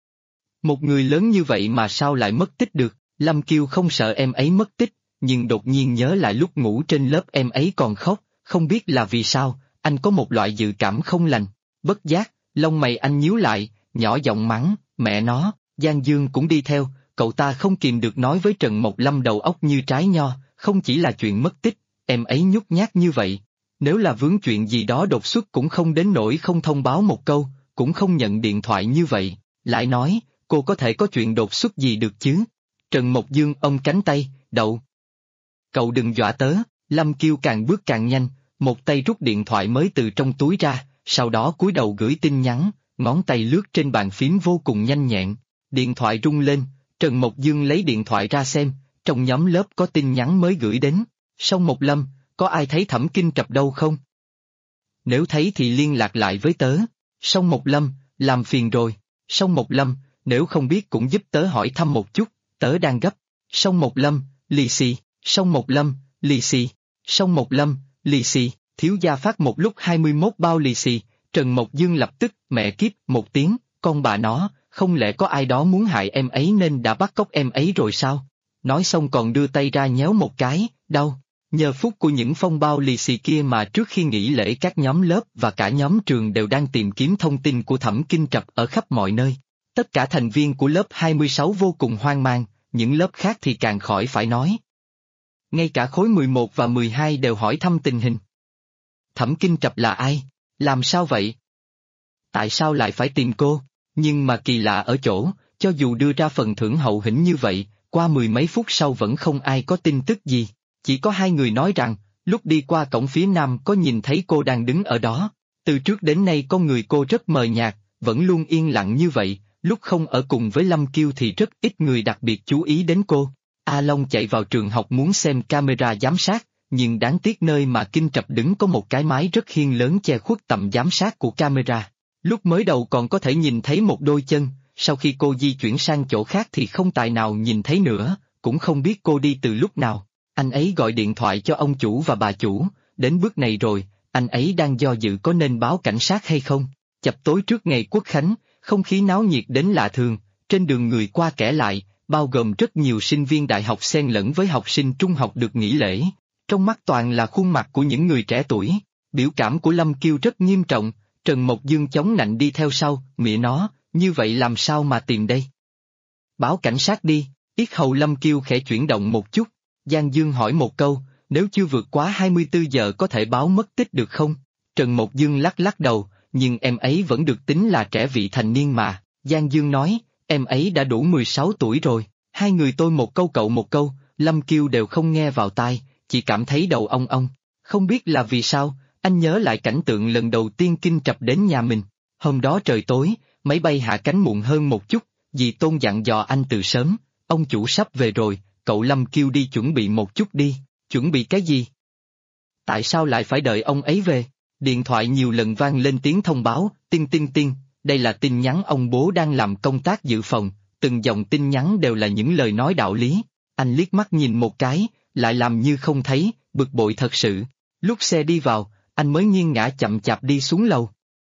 Một người lớn như vậy mà sao lại mất tích được? Lâm Kiêu không sợ em ấy mất tích, nhưng đột nhiên nhớ lại lúc ngủ trên lớp em ấy còn khóc, không biết là vì sao, anh có một loại dự cảm không lành. Bất giác, lông mày anh nhíu lại, nhỏ giọng mắng, mẹ nó, Giang Dương cũng đi theo, cậu ta không kìm được nói với Trần Mộc Lâm đầu óc như trái nho, không chỉ là chuyện mất tích, em ấy nhút nhát như vậy. Nếu là vướng chuyện gì đó đột xuất cũng không đến nỗi không thông báo một câu, cũng không nhận điện thoại như vậy, lại nói, cô có thể có chuyện đột xuất gì được chứ? Trần Mộc Dương ôm cánh tay, đậu. Cậu đừng dọa tớ, Lâm Kiêu càng bước càng nhanh, một tay rút điện thoại mới từ trong túi ra, sau đó cúi đầu gửi tin nhắn, ngón tay lướt trên bàn phím vô cùng nhanh nhẹn. Điện thoại rung lên, Trần Mộc Dương lấy điện thoại ra xem, trong nhóm lớp có tin nhắn mới gửi đến. Song Mộc Lâm, có ai thấy Thẩm Kinh Trập đâu không? Nếu thấy thì liên lạc lại với tớ. Song Mộc Lâm, làm phiền rồi. Song Mộc Lâm, nếu không biết cũng giúp tớ hỏi thăm một chút, tớ đang gấp. Song Mộc Lâm, lì xì. Song Mộc Lâm, lì xì. Song Mộc Lâm, lì xì. Thiếu gia phát một lúc 21 bao lì xì. Trần Mộc Dương lập tức, mẹ kiếp, một tiếng, con bà nó, không lẽ có ai đó muốn hại em ấy nên đã bắt cóc em ấy rồi sao? Nói xong còn đưa tay ra nhéo một cái, đau. Nhờ phúc của những phong bao lì xì kia mà trước khi nghỉ lễ các nhóm lớp và cả nhóm trường đều đang tìm kiếm thông tin của Thẩm Kinh Trập ở khắp mọi nơi. Tất cả thành viên của lớp 26 vô cùng hoang mang, những lớp khác thì càng khỏi phải nói. Ngay cả khối 11 và 12 đều hỏi thăm tình hình. Thẩm Kinh Trập là ai? Làm sao vậy? Tại sao lại phải tìm cô? Nhưng mà kỳ lạ ở chỗ, cho dù đưa ra phần thưởng hậu hĩnh như vậy, qua mười mấy phút sau vẫn không ai có tin tức gì. Chỉ có hai người nói rằng, lúc đi qua cổng phía nam có nhìn thấy cô đang đứng ở đó. Từ trước đến nay con người cô rất mờ nhạt, vẫn luôn yên lặng như vậy, lúc không ở cùng với Lâm Kiêu thì rất ít người đặc biệt chú ý đến cô. A Long chạy vào trường học muốn xem camera giám sát, nhưng đáng tiếc nơi mà Kinh Trập đứng có một cái mái rất khiên lớn che khuất tầm giám sát của camera. Lúc mới đầu còn có thể nhìn thấy một đôi chân, sau khi cô di chuyển sang chỗ khác thì không tài nào nhìn thấy nữa, cũng không biết cô đi từ lúc nào. Anh ấy gọi điện thoại cho ông chủ và bà chủ, đến bước này rồi, anh ấy đang do dự có nên báo cảnh sát hay không. Chập tối trước ngày Quốc Khánh, không khí náo nhiệt đến lạ thường, trên đường người qua kẻ lại, bao gồm rất nhiều sinh viên đại học xen lẫn với học sinh trung học được nghỉ lễ. Trong mắt toàn là khuôn mặt của những người trẻ tuổi. Biểu cảm của Lâm Kiêu rất nghiêm trọng, Trần Mộc Dương chống nạnh đi theo sau, mẹ nó, như vậy làm sao mà tìm đây? Báo cảnh sát đi, yết hầu Lâm Kiêu khẽ chuyển động một chút, Giang Dương hỏi một câu, nếu chưa vượt quá 24 giờ có thể báo mất tích được không? Trần Mộc Dương lắc lắc đầu, nhưng em ấy vẫn được tính là trẻ vị thành niên mà, Giang Dương nói, em ấy đã đủ 16 tuổi rồi, hai người tôi một câu cậu một câu, Lâm Kiêu đều không nghe vào tai, chỉ cảm thấy đầu ong ong, không biết là vì sao, anh nhớ lại cảnh tượng lần đầu tiên Kinh Trập đến nhà mình, hôm đó trời tối, máy bay hạ cánh muộn hơn một chút, dì Tôn dặn dò anh từ sớm, ông chủ sắp về rồi, cậu Lâm Kiêu đi chuẩn bị một chút đi, chuẩn bị cái gì? Tại sao lại phải đợi ông ấy về? Điện thoại nhiều lần vang lên tiếng thông báo, tinh tinh tinh, đây là tin nhắn ông bố đang làm công tác dự phòng, từng dòng tin nhắn đều là những lời nói đạo lý. Anh liếc mắt nhìn một cái, lại làm như không thấy, bực bội thật sự. Lúc xe đi vào, anh mới nghiêng ngã chậm chạp đi xuống lầu.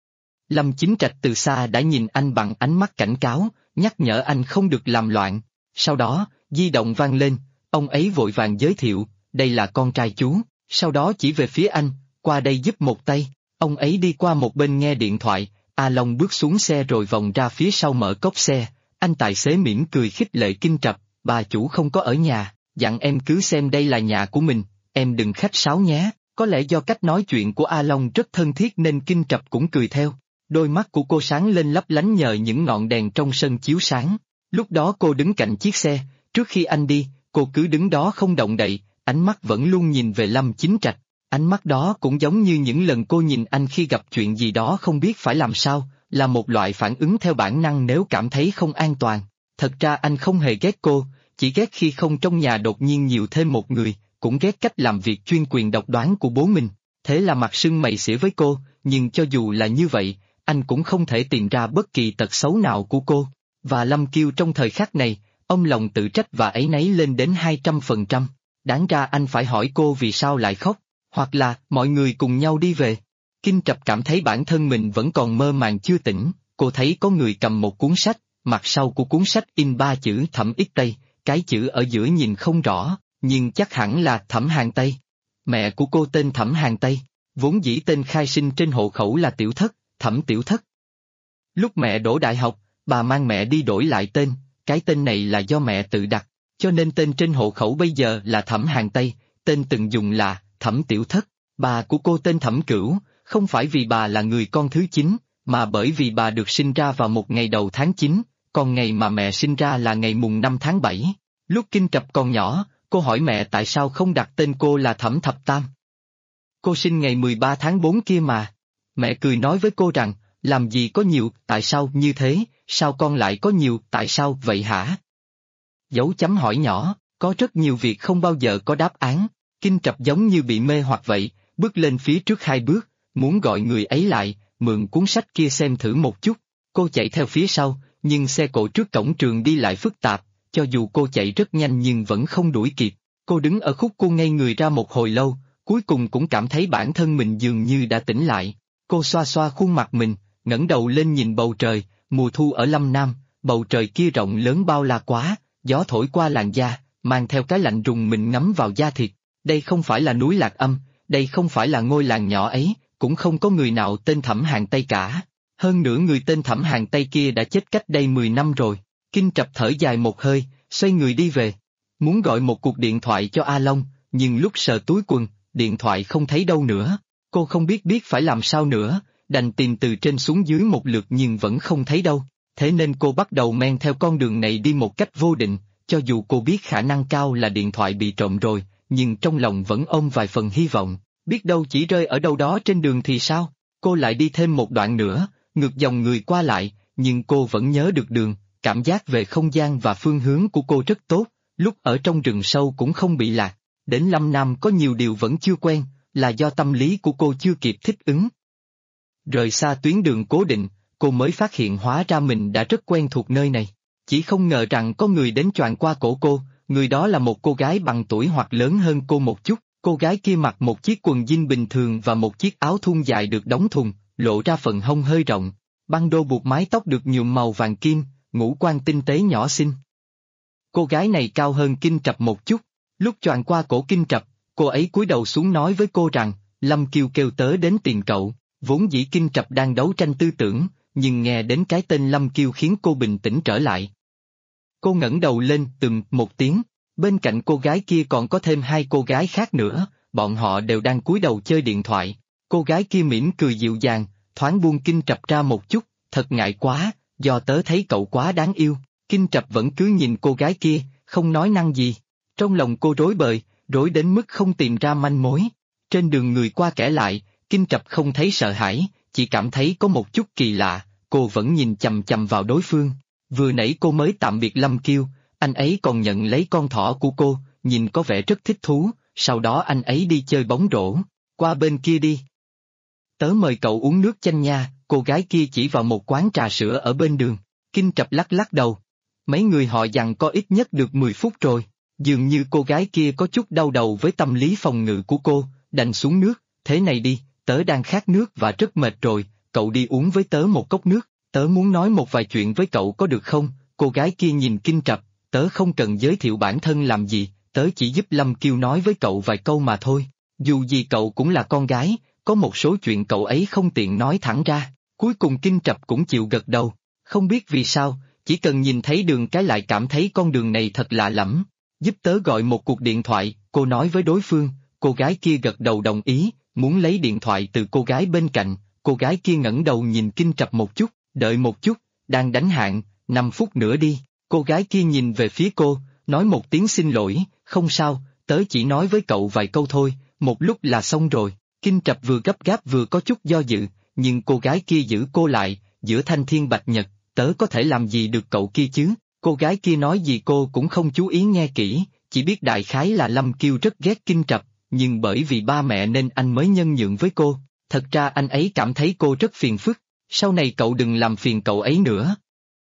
Lâm Chính Trạch từ xa đã nhìn anh bằng ánh mắt cảnh cáo, nhắc nhở anh không được làm loạn. Sau đó, di động vang lên, ông ấy vội vàng giới thiệu, đây là con trai chú, sau đó chỉ về phía anh, qua đây giúp một tay. Ông ấy đi qua một bên nghe điện thoại, A Long bước xuống xe rồi vòng ra phía sau mở cốp xe, anh tài xế mỉm cười khích lệ Kinh Trập, bà chủ không có ở nhà, dặn em cứ xem đây là nhà của mình, em đừng khách sáo nhé. Có lẽ do cách nói chuyện của A Long rất thân thiết nên Kinh Trập cũng cười theo. Đôi mắt của cô sáng lên lấp lánh nhờ những ngọn đèn trong sân chiếu sáng. Lúc đó cô đứng cạnh chiếc xe, trước khi anh đi, cô cứ đứng đó không động đậy, ánh mắt vẫn luôn nhìn về Lâm Chính Trạch. Ánh mắt đó cũng giống như những lần cô nhìn anh khi gặp chuyện gì đó không biết phải làm sao, là một loại phản ứng theo bản năng nếu cảm thấy không an toàn. Thật ra anh không hề ghét cô, chỉ ghét khi không trong nhà đột nhiên nhiều thêm một người, cũng ghét cách làm việc chuyên quyền độc đoán của bố mình. Thế là mặt sưng mày xỉa với cô, nhưng cho dù là như vậy, anh cũng không thể tìm ra bất kỳ tật xấu nào của cô. Và Lâm Kiêu trong thời khắc này, ông lòng tự trách và áy náy lên đến 200%. Đáng ra anh phải hỏi cô vì sao lại khóc, hoặc là mọi người cùng nhau đi về. Kinh Trập cảm thấy bản thân mình vẫn còn mơ màng chưa tỉnh, cô thấy có người cầm một cuốn sách, mặt sau của cuốn sách in 3 chữ Thẩm Ít Tây, cái chữ ở giữa nhìn không rõ, nhưng chắc hẳn là Thẩm Hàng Tây. Mẹ của cô tên Thẩm Hàng Tây, vốn dĩ tên khai sinh trên hộ khẩu là Tiểu Thất, Thẩm Tiểu Thất. Lúc mẹ đỗ đại học, bà mang mẹ đi đổi lại tên, cái tên này là do mẹ tự đặt, cho nên tên trên hộ khẩu bây giờ là Thẩm Hàng Tây, tên từng dùng là Thẩm Tiểu Thất. Bà của cô tên Thẩm Cửu, không phải vì bà là người con thứ 9, mà bởi vì bà được sinh ra vào một ngày đầu tháng 9, còn ngày mà mẹ sinh ra là ngày mùng 5 tháng 7. Lúc Kinh Trập còn nhỏ, cô hỏi mẹ tại sao không đặt tên cô là Thẩm Thập Tam. Cô sinh ngày 13 tháng 4 kia mà. Mẹ cười nói với cô rằng, làm gì có nhiều, tại sao như thế, sao con lại có nhiều, tại sao vậy hả? Dấu chấm hỏi nhỏ, có rất nhiều việc không bao giờ có đáp án. Kinh Trập giống như bị mê hoặc vậy, bước lên phía trước 2 bước, muốn gọi người ấy lại, mượn cuốn sách kia xem thử một chút. Cô chạy theo phía sau, nhưng xe cộ trước cổng trường đi lại phức tạp, cho dù cô chạy rất nhanh nhưng vẫn không đuổi kịp. Cô đứng ở khúc cua ngây người ra một hồi lâu, cuối cùng cũng cảm thấy bản thân mình dường như đã tỉnh lại. Cô xoa xoa khuôn mặt mình, ngẩng đầu lên nhìn bầu trời, mùa thu ở Lâm Nam, bầu trời kia rộng lớn bao la quá, gió thổi qua làn da, mang theo cái lạnh rùng mình ngấm vào da thịt. Đây không phải là núi Lạc Âm, đây không phải là ngôi làng nhỏ ấy, cũng không có người nào tên Thẩm Hàng Tây cả. Hơn nữa người tên Thẩm Hàng Tây kia đã chết cách đây 10 năm rồi. Kinh Trập thở dài một hơi, xoay người đi về. Muốn gọi một cuộc điện thoại cho A Long, nhưng lúc sờ túi quần, điện thoại không thấy đâu nữa. Cô không biết phải làm sao nữa, đành tìm từ trên xuống dưới một lượt nhưng vẫn không thấy đâu. Thế nên cô bắt đầu men theo con đường này đi một cách vô định, cho dù cô biết khả năng cao là điện thoại bị trộm rồi, nhưng trong lòng vẫn ôm vài phần hy vọng, biết đâu chỉ rơi ở đâu đó trên đường thì sao. Cô lại đi thêm một đoạn nữa, ngược dòng người qua lại, nhưng cô vẫn nhớ được đường, cảm giác về không gian và phương hướng của cô rất tốt, lúc ở trong rừng sâu cũng không bị lạc. Đến Lâm Nam có nhiều điều vẫn chưa quen, là do tâm lý của cô chưa kịp thích ứng. Rời xa tuyến đường cố định, cô mới phát hiện hóa ra mình đã rất quen thuộc nơi này. Chỉ không ngờ rằng có người đến choàng qua cổ cô, người đó là một cô gái bằng tuổi hoặc lớn hơn cô một chút. Cô gái kia mặc một chiếc quần jean bình thường và một chiếc áo thun dài được đóng thùng, lộ ra phần hông hơi rộng. Băng đô buộc mái tóc được nhuộm màu vàng kim, ngũ quan tinh tế nhỏ xinh. Cô gái này cao hơn Kinh Trập một chút. Lúc choàng qua cổ Kinh Trập, cô ấy cúi đầu xuống nói với cô rằng, Lâm Kiêu kêu tớ đến tìm cậu. Vốn dĩ Kinh Trập đang đấu tranh tư tưởng, nhưng nghe đến cái tên Lâm Kiêu khiến cô bình tĩnh trở lại. Cô ngẩng đầu lên một tiếng, bên cạnh cô gái kia còn có thêm hai cô gái khác nữa, bọn họ đều đang cúi đầu chơi điện thoại. Cô gái kia mỉm cười dịu dàng, thoáng buông Kinh Trập ra một chút, thật ngại quá, do tớ thấy cậu quá đáng yêu. Kinh Trập vẫn cứ nhìn cô gái kia, không nói năng gì. Trong lòng cô rối bời, rối đến mức không tìm ra manh mối. Trên đường người qua kẻ lại, Kinh Trập không thấy sợ hãi, chỉ cảm thấy có một chút kỳ lạ, cô vẫn nhìn chằm chằm vào đối phương. Vừa nãy cô mới tạm biệt Lâm Kiêu, anh ấy còn nhận lấy con thỏ của cô, nhìn có vẻ rất thích thú, sau đó anh ấy đi chơi bóng rổ. Qua bên kia đi. Tớ mời cậu uống nước chanh nha, cô gái kia chỉ vào một quán trà sữa ở bên đường. Kinh Trập lắc lắc đầu. Mấy người họ dặn có ít nhất được 10 phút rồi. Dường như cô gái kia có chút đau đầu với tâm lý phòng ngự của cô, đành xuống nước. Thế này đi, tớ đang khát nước và rất mệt rồi, cậu đi uống với tớ một cốc nước, tớ muốn nói một vài chuyện với cậu có được không? Cô gái kia nhìn Kinh Trập, tớ không cần giới thiệu bản thân làm gì, tớ chỉ giúp Lâm Kiêu nói với cậu vài câu mà thôi. Dù gì cậu cũng là con gái, có một số chuyện cậu ấy không tiện nói thẳng ra. Cuối cùng Kinh Trập cũng chịu gật đầu, không biết vì sao, chỉ cần nhìn thấy đường cái lại cảm thấy con đường này thật lạ lẫm. Giúp tớ gọi một cuộc điện thoại, cô nói với đối phương, cô gái kia gật đầu đồng ý, muốn lấy điện thoại từ cô gái bên cạnh, cô gái kia ngẩng đầu nhìn Kinh Trập một chút, đợi một chút, đang đánh hạn, 5 phút nữa đi. Cô gái kia nhìn về phía cô, nói một tiếng xin lỗi, không sao, tớ chỉ nói với cậu vài câu thôi, một lúc là xong rồi. Kinh Trập vừa gấp gáp vừa có chút do dự, nhưng cô gái kia giữ cô lại, giữa thanh thiên bạch nhật, tớ có thể làm gì được cậu kia chứ? Cô gái kia nói gì cô cũng không chú ý nghe kỹ, chỉ biết đại khái là Lâm Kiêu rất ghét Kinh Trập, nhưng bởi vì ba mẹ nên anh mới nhân nhượng với cô, thật ra anh ấy cảm thấy cô rất phiền phức, sau này cậu đừng làm phiền cậu ấy nữa.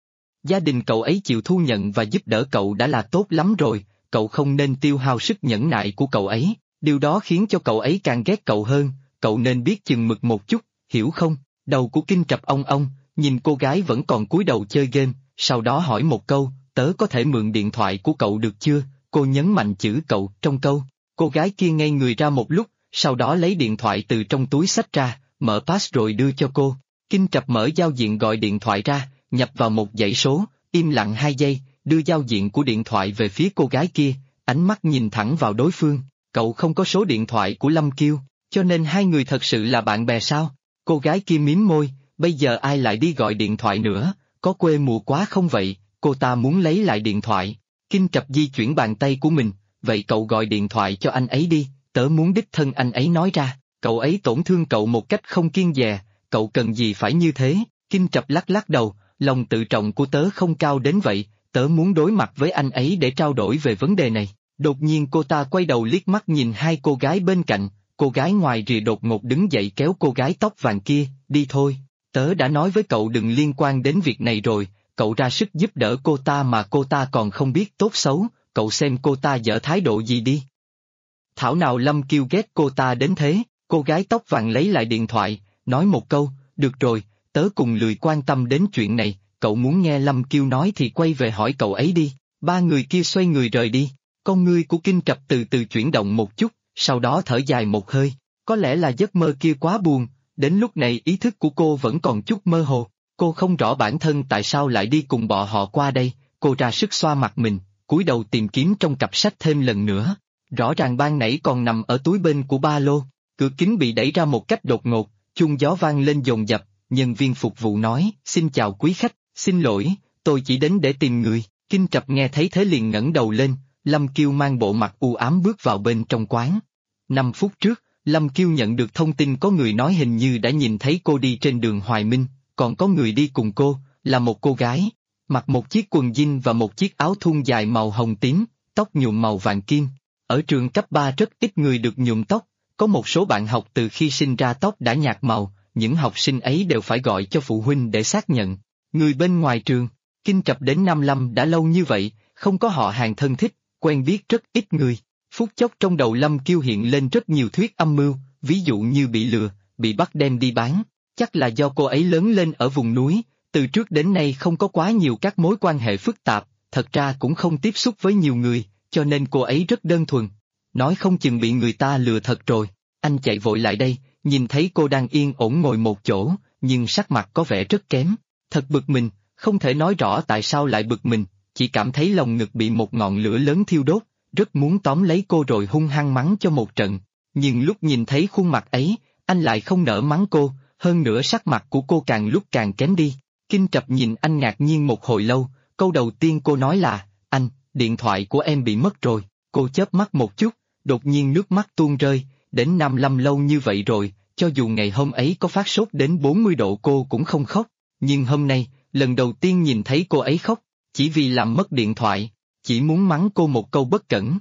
Gia đình cậu ấy chịu thu nhận và giúp đỡ cậu đã là tốt lắm rồi, cậu không nên tiêu hao sức nhẫn nại của cậu ấy, điều đó khiến cho cậu ấy càng ghét cậu hơn, cậu nên biết chừng mực một chút, hiểu không? Đầu của Kinh Trập ong, nhìn cô gái vẫn còn cúi đầu chơi game, sau đó hỏi một câu, tớ có thể mượn điện thoại của cậu được chưa? Cô nhấn mạnh chữ cậu trong câu, cô gái kia ngây người ra một lúc, sau đó lấy điện thoại từ trong túi xách ra, mở pass rồi đưa cho cô. Kinh Trập mở giao diện gọi điện thoại ra, nhập vào một dãy số, im lặng 2 giây, đưa giao diện của điện thoại về phía cô gái kia, ánh mắt nhìn thẳng vào đối phương, cậu không có số điện thoại của Lâm Kiêu, cho nên hai người thật sự là bạn bè sao? Cô gái kia mím môi, bây giờ ai lại đi gọi điện thoại nữa, có quê mùa quá không vậy? Cô ta muốn lấy lại điện thoại. Kinh Trập di chuyển bàn tay của mình, vậy cậu gọi điện thoại cho anh ấy đi, tớ muốn đích thân anh ấy nói ra, cậu ấy tổn thương cậu một cách không kiêng dè, cậu cần gì phải như thế? Kinh Trập lắc lắc đầu, lòng tự trọng của tớ không cao đến vậy, tớ muốn đối mặt với anh ấy để trao đổi về vấn đề này. Đột nhiên cô ta quay đầu liếc mắt nhìn hai cô gái bên cạnh, cô gái ngoài rìa đột ngột đứng dậy kéo cô gái tóc vàng kia, đi thôi, tớ đã nói với cậu đừng liên quan đến việc này rồi, cậu ra sức giúp đỡ cô ta mà cô ta còn không biết tốt xấu, cậu xem cô ta dở thái độ gì đi. Thảo nào Lâm Kiêu ghét cô ta đến thế, cô gái tóc vàng lấy lại điện thoại, nói một câu, được rồi, tớ cùng lười quan tâm đến chuyện này, cậu muốn nghe Lâm Kiêu nói thì quay về hỏi cậu ấy đi. Ba người kia xoay người rời đi, con ngươi của Kinh Trập từ từ chuyển động một chút, sau đó thở dài một hơi, có lẽ là giấc mơ kia quá buồn, đến lúc này ý thức của cô vẫn còn chút mơ hồ, cô không rõ bản thân tại sao lại đi cùng bọn họ qua đây, cô ra sức xoa mặt mình, cúi đầu tìm kiếm trong cặp sách thêm lần nữa, rõ ràng ban nãy còn nằm ở túi bên của ba lô, cửa kính bị đẩy ra một cách đột ngột, chuông gió vang lên dồn dập, nhân viên phục vụ nói, xin chào quý khách, xin lỗi, tôi chỉ đến để tìm người. Kinh Trập nghe thấy thế liền ngẩng đầu lên, Lâm Kiêu mang bộ mặt u ám bước vào bên trong quán. 5 phút trước, Lâm Kiêu nhận được thông tin có người nói hình như đã nhìn thấy cô đi trên đường Hoài Minh, còn có người đi cùng cô, là một cô gái, mặc một chiếc quần jean và một chiếc áo thun dài màu hồng tím, tóc nhuộm màu vàng kim. Ở trường cấp 3 rất ít người được nhuộm tóc, có một số bạn học từ khi sinh ra tóc đã nhạt màu, những học sinh ấy đều phải gọi cho phụ huynh để xác nhận. Người bên ngoài trường, Kinh Trập đến Nam Lâm đã lâu như vậy, không có họ hàng thân thích, quen biết rất ít người. Phút chốc trong đầu Lâm Kiêu hiện lên rất nhiều thuyết âm mưu, ví dụ như bị lừa, bị bắt đem đi bán. Chắc là do cô ấy lớn lên ở vùng núi, từ trước đến nay không có quá nhiều các mối quan hệ phức tạp, thật ra cũng không tiếp xúc với nhiều người, cho nên cô ấy rất đơn thuần. Nói không chừng bị người ta lừa thật rồi. Anh chạy vội lại đây, nhìn thấy cô đang yên ổn ngồi một chỗ, nhưng sắc mặt có vẻ rất kém. Thật bực mình, không thể nói rõ tại sao lại bực mình, chỉ cảm thấy lòng ngực bị một ngọn lửa lớn thiêu đốt, rất muốn tóm lấy cô rồi hung hăng mắng cho một trận. Nhưng lúc nhìn thấy khuôn mặt ấy, anh lại không nỡ mắng cô, hơn nữa sắc mặt của cô càng lúc càng kém đi. Kinh Trập nhìn anh ngạc nhiên một hồi lâu, câu đầu tiên cô nói là, anh, điện thoại của em bị mất rồi. Cô chớp mắt một chút, đột nhiên nước mắt tuôn rơi, đến Nam Lâm lâu như vậy rồi, cho dù ngày hôm ấy có phát sốt đến 40 độ cô cũng không khóc, nhưng hôm nay, lần đầu tiên nhìn thấy cô ấy khóc, chỉ vì làm mất điện thoại, chỉ muốn mắng cô một câu bất cẩn.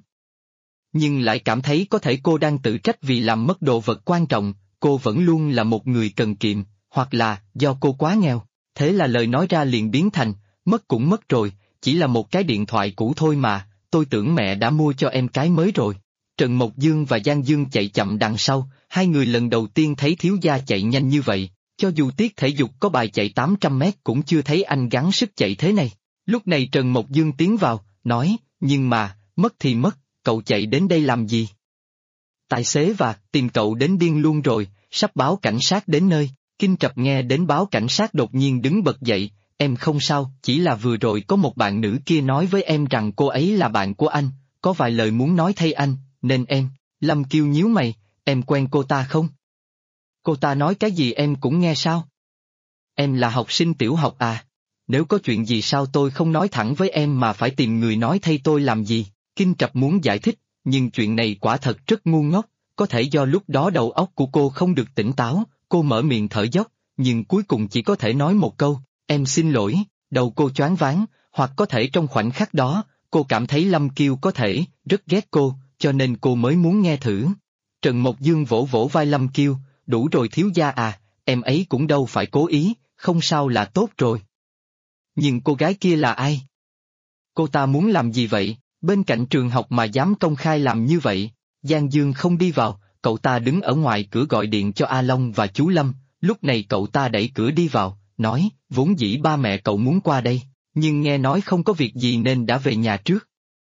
Nhưng lại cảm thấy có thể cô đang tự trách vì làm mất đồ vật quan trọng, cô vẫn luôn là một người cần kiệm, hoặc là do cô quá nghèo, thế là lời nói ra liền biến thành, mất cũng mất rồi, chỉ là một cái điện thoại cũ thôi mà, tôi tưởng mẹ đã mua cho em cái mới rồi. Trần Mộc Dương và Giang Dương chạy chậm đằng sau, hai người lần đầu tiên thấy thiếu gia chạy nhanh như vậy, cho dù tiết thể dục có bài chạy 800 mét cũng chưa thấy anh gắng sức chạy thế này. Lúc này Trần Mộc Dương tiến vào, nói, nhưng mà, mất thì mất, cậu chạy đến đây làm gì? Tài xế và tìm cậu đến điên luôn rồi, sắp báo cảnh sát đến nơi. Kinh Trập nghe đến báo cảnh sát đột nhiên đứng bật dậy, em không sao, chỉ là vừa rồi có một bạn nữ kia nói với em rằng cô ấy là bạn của anh, có vài lời muốn nói thay anh, nên em. Lâm Kiêu nhíu mày, em quen cô ta không? Cô ta nói cái gì em cũng nghe sao? Em là học sinh tiểu học à? Nếu có chuyện gì sao tôi không nói thẳng với em mà phải tìm người nói thay tôi làm gì? Kinh Trập muốn giải thích, nhưng chuyện này quả thật rất ngu ngốc, có thể do lúc đó đầu óc của cô không được tỉnh táo, cô mở miệng thở dốc, nhưng cuối cùng chỉ có thể nói một câu, em xin lỗi, đầu cô choáng váng, hoặc có thể trong khoảnh khắc đó, cô cảm thấy Lâm Kiêu có thể rất ghét cô, cho nên cô mới muốn nghe thử. Trần Mộc Dương vỗ vỗ vai Lâm Kiêu, đủ rồi thiếu gia à, em ấy cũng đâu phải cố ý, không sao là tốt rồi. Nhưng cô gái kia là ai? Cô ta muốn làm gì vậy, bên cạnh trường học mà dám công khai làm như vậy? Giang Dương không đi vào, cậu ta đứng ở ngoài cửa gọi điện cho A Long và chú Lâm, lúc này cậu ta đẩy cửa đi vào, nói, vốn dĩ ba mẹ cậu muốn qua đây, nhưng nghe nói không có việc gì nên đã về nhà trước.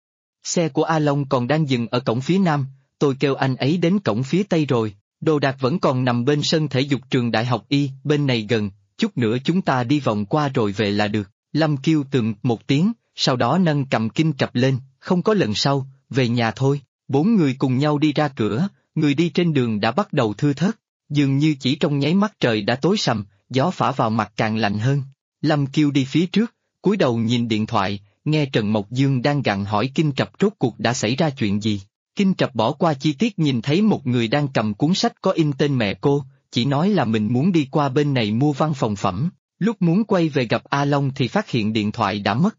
Xe của A Long còn đang dừng ở cổng phía nam, tôi kêu anh ấy đến cổng phía tây rồi, đồ đạc vẫn còn nằm bên sân thể dục trường Đại học Y, bên này gần, chút nữa chúng ta đi vòng qua rồi về là được. Lâm Kiêu một tiếng, sau đó nâng cầm Kinh Trập lên, không có lần sau, về nhà thôi. Bốn người cùng nhau đi ra cửa, người đi trên đường đã bắt đầu thưa thớt, dường như chỉ trong nháy mắt trời đã tối sầm, gió phả vào mặt càng lạnh hơn. Lâm Kiêu đi phía trước, cúi đầu nhìn điện thoại, nghe Trần Mộc Dương đang gặng hỏi Kinh Trập rốt cuộc đã xảy ra chuyện gì. Kinh Trập bỏ qua chi tiết nhìn thấy một người đang cầm cuốn sách có in tên mẹ cô, chỉ nói là mình muốn đi qua bên này mua văn phòng phẩm, lúc muốn quay về gặp A Long thì phát hiện điện thoại đã mất.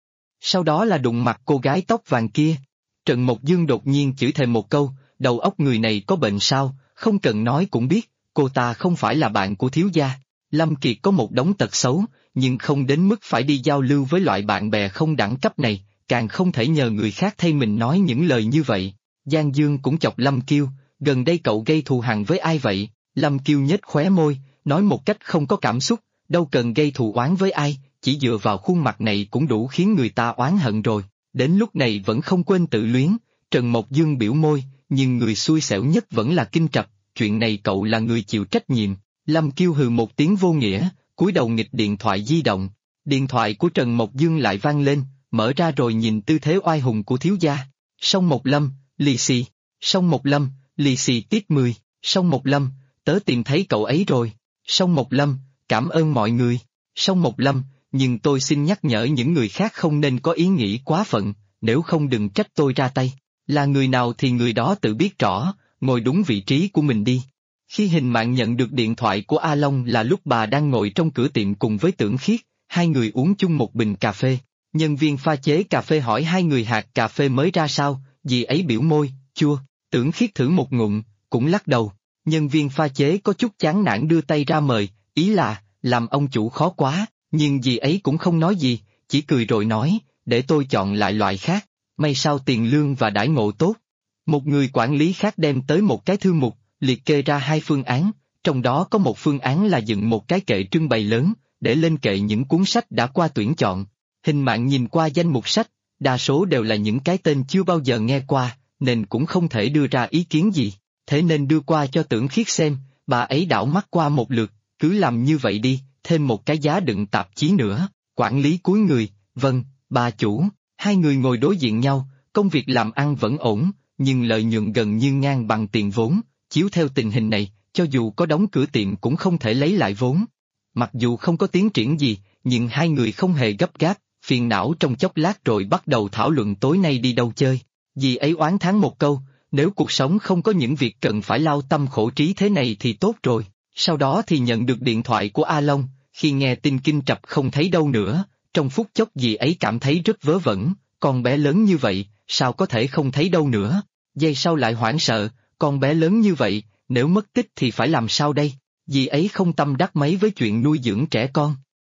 Sau đó là đụng mặt cô gái tóc vàng kia. Trần Mộc Dương đột nhiên chửi thề một câu, đầu óc người này có bệnh sao, không cần nói cũng biết, cô ta không phải là bạn của thiếu gia. Lâm Kiệt có một đống tật xấu, nhưng không đến mức phải đi giao lưu với loại bạn bè không đẳng cấp này, càng không thể nhờ người khác thay mình nói những lời như vậy. Giang Dương cũng chọc Lâm Kiêu, gần đây cậu gây thù hằn với ai vậy? Lâm Kiêu nhếch khóe môi, nói một cách không có cảm xúc, đâu cần gây thù oán với ai, chỉ dựa vào khuôn mặt này cũng đủ khiến người ta oán hận rồi. Đến lúc này vẫn không quên tự luyến, Trần Mộc Dương biểu môi, nhưng người xui xẻo nhất vẫn là Kinh Trập, chuyện này cậu là người chịu trách nhiệm. Lâm Kiêu hừ một tiếng vô nghĩa, cúi đầu nghịch điện thoại di động. Điện thoại của Trần Mộc Dương lại vang lên, mở ra rồi nhìn tư thế oai hùng của thiếu gia. Song Một Lâm, lì xì, Song Một Lâm, lì xì tiếp 10, Song Một Lâm, tớ tìm thấy cậu ấy rồi. Song Một Lâm, cảm ơn mọi người. Song Một Lâm, nhưng tôi xin nhắc nhở những người khác không nên có ý nghĩ quá phận, nếu không đừng trách tôi ra tay. Là người nào thì người đó tự biết rõ, ngồi đúng vị trí của mình đi. Khi Hình Mạn nhận được điện thoại của A Long là lúc bà đang ngồi trong cửa tiệm cùng với Tưởng Khiết, hai người uống chung một bình cà phê. Nhân viên pha chế cà phê hỏi hai người hạt cà phê mới ra sao, dì ấy biểu môi, chua. Tưởng Khiết thử một ngụm, cũng lắc đầu. Nhân viên pha chế có chút chán nản đưa tay ra mời, ý là, làm ông chủ khó quá, nhưng dì ấy cũng không nói gì, chỉ cười rồi nói, để tôi chọn lại loại khác, may sao tiền lương và đãi ngộ tốt. Một người quản lý khác đem tới một cái thư mục, liệt kê ra hai phương án, trong đó có một phương án là dựng một cái kệ trưng bày lớn, để lên kệ những cuốn sách đã qua tuyển chọn. Hình Mạn nhìn qua danh mục sách, đa số đều là những cái tên chưa bao giờ nghe qua, nên cũng không thể đưa ra ý kiến gì, thế nên đưa qua cho Tưởng Khiết xem, bà ấy đảo mắt qua một lượt, cứ làm như vậy đi, thêm một cái giá đựng tạp chí nữa, quản lý cúi người, vâng, bà chủ, hai người ngồi đối diện nhau, công việc làm ăn vẫn ổn, nhưng lợi nhuận gần như ngang bằng tiền vốn, chiếu theo tình hình này, cho dù có đóng cửa tiệm cũng không thể lấy lại vốn. Mặc dù không có tiến triển gì, nhưng hai người không hề gấp gáp, phiền não trong chốc lát rồi bắt đầu thảo luận tối nay đi đâu chơi. Dì ấy oán thán một câu, nếu cuộc sống không có những việc cần phải lao tâm khổ trí thế này thì tốt rồi. Sau đó thì nhận được điện thoại của A Long, khi nghe tin Kinh Trập không thấy đâu nữa, trong phút chốc dì ấy cảm thấy rất vớ vẩn, con bé lớn như vậy, sao có thể không thấy đâu nữa. Giây sau lại hoảng sợ, con bé lớn như vậy, nếu mất tích thì phải làm sao đây? Dì ấy không tâm đắc mấy với chuyện nuôi dưỡng trẻ con.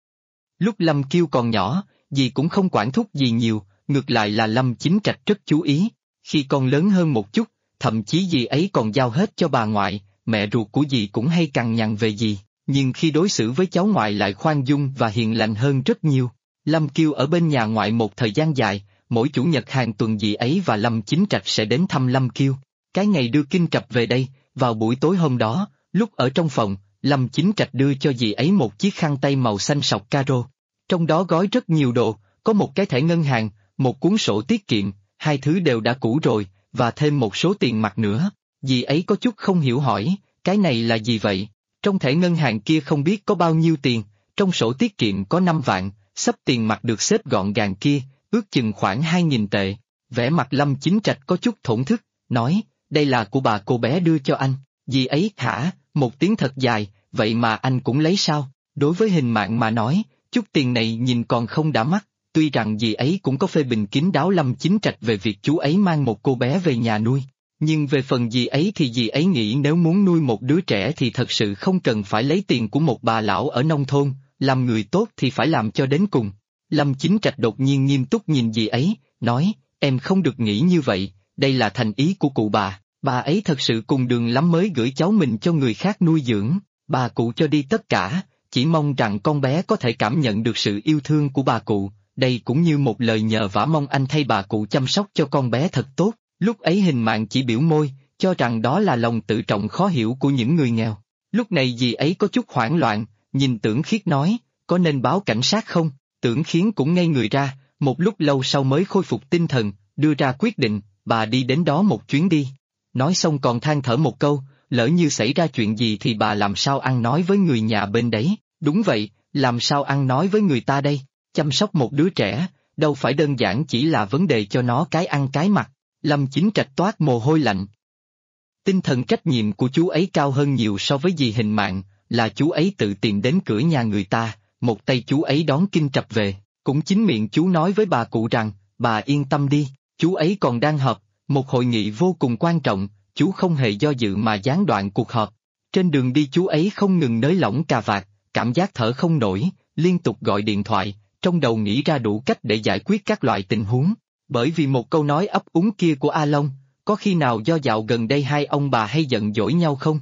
Lúc Lâm Kiêu còn nhỏ, dì cũng không quản thúc gì nhiều, ngược lại là Lâm Chính Trạch rất chú ý. Khi con lớn hơn một chút, thậm chí dì ấy còn giao hết cho bà ngoại, mẹ ruột của dì cũng hay cằn nhằn về dì, nhưng khi đối xử với cháu ngoại lại khoan dung và hiền lành hơn rất nhiều. Lâm Kiêu ở bên nhà ngoại một thời gian dài, mỗi chủ nhật hàng tuần dì ấy và Lâm Chính Trạch sẽ đến thăm Lâm Kiêu. Cái ngày đưa Kinh Trập về đây, vào buổi tối hôm đó, lúc ở trong phòng, Lâm Chính Trạch đưa cho dì ấy một chiếc khăn tay màu xanh sọc caro. Trong đó gói rất nhiều đồ, có một cái thẻ ngân hàng, một cuốn sổ tiết kiệm, hai thứ đều đã cũ rồi, và thêm một số tiền mặt nữa. Dì ấy có chút không hiểu hỏi, cái này là gì vậy? Trong thẻ ngân hàng kia không biết có bao nhiêu tiền, trong sổ tiết kiệm có 5 vạn, xấp tiền mặt được xếp gọn gàng kia, ước chừng khoảng 2.000 tệ. Vẻ mặt Lâm Chính Trạch có chút thổn thức, nói, đây là của bà cô bé đưa cho anh. Dì ấy, hả, một tiếng thật dài, vậy mà anh cũng lấy sao? Đối với Hình Mạn mà nói, chút tiền này nhìn còn không đã mắt, tuy rằng dì ấy cũng có phê bình kín đáo Lâm Chính Trạch về việc chú ấy mang một cô bé về nhà nuôi. Nhưng về phần dì ấy thì dì ấy nghĩ nếu muốn nuôi một đứa trẻ thì thật sự không cần phải lấy tiền của một bà lão ở nông thôn, làm người tốt thì phải làm cho đến cùng. Lâm Chính Trạch đột nhiên nghiêm túc nhìn dì ấy, nói, em không được nghĩ như vậy, đây là thành ý của cụ bà ấy thật sự cùng đường lắm mới gửi cháu mình cho người khác nuôi dưỡng, bà cụ cho đi tất cả, chỉ mong rằng con bé có thể cảm nhận được sự yêu thương của bà cụ, đây cũng như một lời nhờ vả mong anh thay bà cụ chăm sóc cho con bé thật tốt. Lúc ấy Hình Mạn chỉ biểu môi, cho rằng đó là lòng tự trọng khó hiểu của những người nghèo. Lúc này dì ấy có chút hoảng loạn, nhìn Tưởng Khiết nói, có nên báo cảnh sát không? Tưởng Khiết cũng ngây người ra, một lúc lâu sau mới khôi phục tinh thần, đưa ra quyết định, bà đi đến đó một chuyến đi. Nói xong còn than thở một câu, lỡ như xảy ra chuyện gì thì bà làm sao ăn nói với người nhà bên đấy? Đúng vậy, làm sao ăn nói với người ta đây? Chăm sóc một đứa trẻ, đâu phải đơn giản chỉ là vấn đề cho nó cái ăn cái mặc. Lâm Chính Trạch toát mồ hôi lạnh. Tinh thần trách nhiệm của chú ấy cao hơn nhiều so với dì Hình Mạn, là chú ấy tự tìm đến cửa nhà người ta, một tay chú ấy đón Kinh Trập về, cũng chính miệng chú nói với bà cụ rằng, bà yên tâm đi, chú ấy còn đang họp, một hội nghị vô cùng quan trọng, chú không hề do dự mà gián đoạn cuộc họp. Trên đường đi chú ấy không ngừng nới lỏng cà vạt, cảm giác thở không nổi, liên tục gọi điện thoại, trong đầu nghĩ ra đủ cách để giải quyết các loại tình huống. Bởi vì một câu nói ấp úng kia của A Long, có khi nào do dạo gần đây hai ông bà hay giận dỗi nhau không?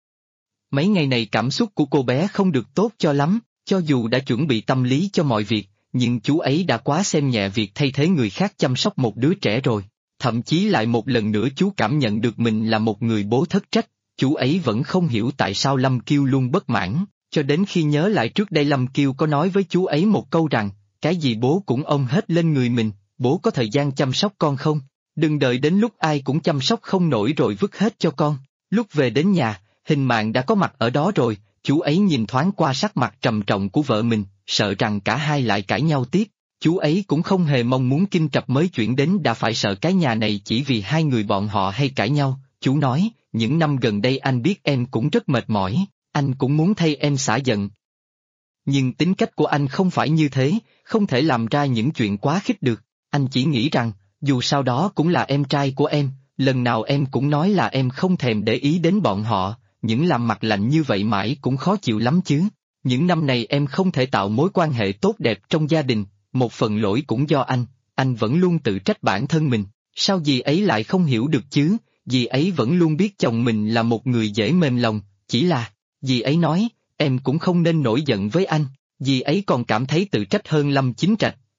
Mấy ngày này cảm xúc của cô bé không được tốt cho lắm, cho dù đã chuẩn bị tâm lý cho mọi việc, nhưng chú ấy đã quá xem nhẹ việc thay thế người khác chăm sóc một đứa trẻ rồi. Thậm chí lại một lần nữa chú cảm nhận được mình là một người bố thất trách, chú ấy vẫn không hiểu tại sao Lâm Kiêu luôn bất mãn, cho đến khi nhớ lại trước đây Lâm Kiêu có nói với chú ấy một câu rằng, cái gì bố cũng ôm hết lên người mình. Bố có thời gian chăm sóc con không? Đừng đợi đến lúc ai cũng chăm sóc không nổi rồi vứt hết cho con. Lúc về đến nhà, Hình Mạn đã có mặt ở đó rồi, chú ấy nhìn thoáng qua sắc mặt trầm trọng của vợ mình, sợ rằng cả hai lại cãi nhau tiếp. Chú ấy cũng không hề mong muốn Kinh Trập mới chuyển đến đã phải sợ cái nhà này chỉ vì hai người bọn họ hay cãi nhau. Chú nói, những năm gần đây anh biết em cũng rất mệt mỏi, anh cũng muốn thay em xả giận. Nhưng tính cách của anh không phải như thế, không thể làm ra những chuyện quá khích được. Anh chỉ nghĩ rằng, dù sao đó cũng là em trai của em, lần nào em cũng nói là em không thèm để ý đến bọn họ, những làm mặt lạnh như vậy mãi cũng khó chịu lắm chứ. Những năm này em không thể tạo mối quan hệ tốt đẹp trong gia đình, một phần lỗi cũng do anh vẫn luôn tự trách bản thân mình, sao dì ấy lại không hiểu được chứ, dì ấy vẫn luôn biết chồng mình là một người dễ mềm lòng, chỉ là, dì ấy nói, em cũng không nên nổi giận với anh, dì ấy còn cảm thấy tự trách hơn Lâm Chính Trạch.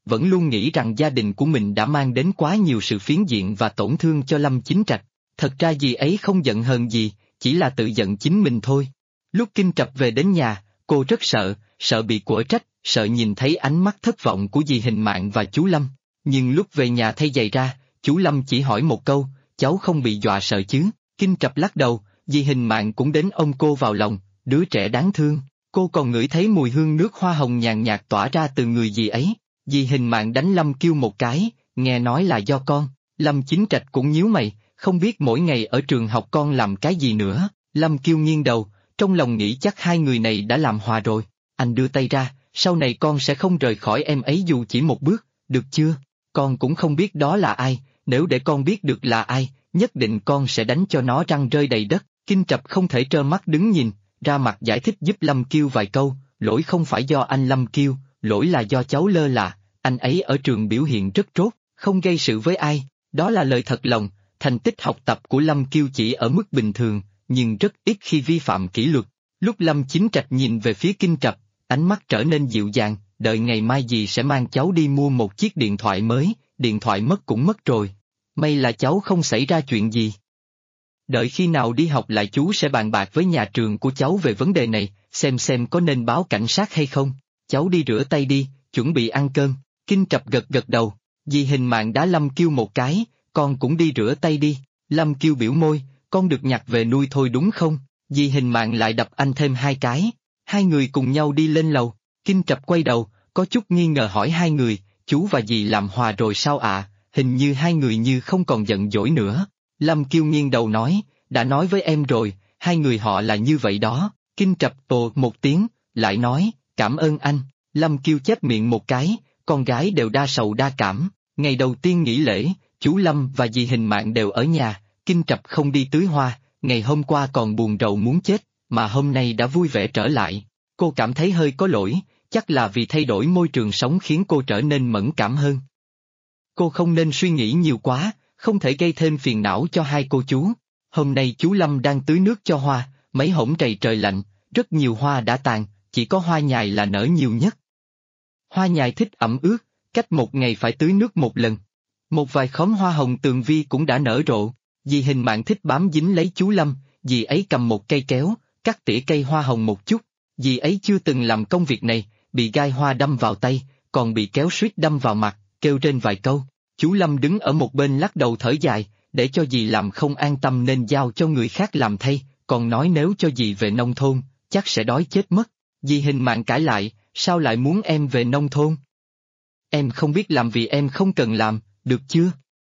vẫn luôn nghĩ rằng gia đình của mình đã mang đến quá nhiều sự phiến diện và tổn thương cho Lâm Chính Trạch. Thật ra dì ấy không giận hờn gì, chỉ là tự giận chính mình thôi. Lúc Kinh Trạch về đến nhà, cô rất sợ, sợ bị quở trách, sợ nhìn thấy ánh mắt thất vọng của dì Hình Mạn và chú Lâm. Nhưng lúc về nhà thay giày ra, chú Lâm chỉ hỏi một câu, cháu không bị dọa sợ chứ? Kinh Trạch lắc đầu, dì Hình Mạn cũng đến ôm cô vào lòng, đứa trẻ đáng thương. Cô còn ngửi thấy mùi hương nước hoa hồng nhàn nhạt tỏa ra từ người dì ấy. Dì Hình Mạn đánh Lâm Kiêu một cái, nghe nói là do con. Lâm Chính Trạch cũng nhíu mày, không biết mỗi ngày ở trường học con làm cái gì nữa. Lâm Kiêu nghiêng đầu, trong lòng nghĩ chắc hai người này đã làm hòa rồi. Anh đưa tay ra, sau này con sẽ không rời khỏi em ấy dù chỉ một bước, được chưa? Con cũng không biết đó là ai, nếu để con biết được là ai, nhất định con sẽ đánh cho nó răng rơi đầy đất. Kinh Trạch không thể trơ mắt đứng nhìn, ra mặt giải thích giúp Lâm Kiêu vài câu, lỗi không phải do anh Lâm Kiêu, lỗi là do cháu lơ là, anh ấy ở trường biểu hiện rất tốt, không gây sự với ai, đó là lời thật lòng, thành tích học tập của Lâm Kiêu chỉ ở mức bình thường, nhưng rất ít khi vi phạm kỷ luật. Lúc Lâm Chính Trạch nhìn về phía Kinh Trạch, ánh mắt trở nên dịu dàng, đợi ngày mai dì sẽ mang cháu đi mua một chiếc điện thoại mới, điện thoại mất cũng mất rồi. May là cháu không xảy ra chuyện gì. Đợi khi nào đi học lại chú sẽ bàn bạc với nhà trường của cháu về vấn đề này, xem có nên báo cảnh sát hay không. Cháu đi rửa tay đi, chuẩn bị ăn cơm. Kinh Trạch gật gật đầu, dì Hình Mạn đá Lâm Kiêu một cái, con cũng đi rửa tay đi. Lâm Kiêu biểu môi, con được nhặt về nuôi thôi đúng không? Dì Hình Mạn lại đập anh thêm hai cái. Hai người cùng nhau đi lên lầu. Kinh Trạch quay đầu, có chút nghi ngờ hỏi hai người, chú và dì làm hòa rồi sao ạ? Hình như hai người như không còn giận dỗi nữa. Lâm Kiêu nghiêng đầu nói, đã nói với em rồi, hai người họ là như vậy đó. Kinh Trạch ồ một tiếng, lại nói, cảm ơn anh. Lâm Kiêu chép miệng một cái, con gái đều đa sầu đa cảm. Ngày đầu tiên nghỉ lễ, chú Lâm và dì Hình Mạn đều ở nhà, Kinh Trạch không đi tưới hoa, ngày hôm qua còn buồn rầu muốn chết, mà hôm nay đã vui vẻ trở lại. Cô cảm thấy hơi có lỗi, chắc là vì thay đổi môi trường sống khiến cô trở nên mẫn cảm hơn. Cô không nên suy nghĩ nhiều quá, không thể gây thêm phiền não cho hai cô chú. Hôm nay chú Lâm đang tưới nước cho hoa, mấy hổng rày trời lạnh, rất nhiều hoa đã tàn, chỉ có hoa nhài là nở nhiều nhất. Hoa nhài thích ẩm ướt, cách một ngày phải tưới nước một lần. Một vài khóm hoa hồng tường vi cũng đã nở rộ, dì Hình Mạn thích bám dính lấy chú Lâm, dì ấy cầm một cây kéo, cắt tỉa cây hoa hồng một chút. Dì ấy chưa từng làm công việc này, bị gai hoa đâm vào tay, còn bị kéo suýt đâm vào mặt, kêu trên vài câu. Chú Lâm đứng ở một bên lắc đầu thở dài, để cho dì làm không an tâm nên giao cho người khác làm thay, còn nói nếu cho dì về nông thôn, chắc sẽ đói chết mất. Dì Hình Mạn cãi lại, sao lại muốn em về nông thôn? Em không biết làm vì em không cần làm, được chưa?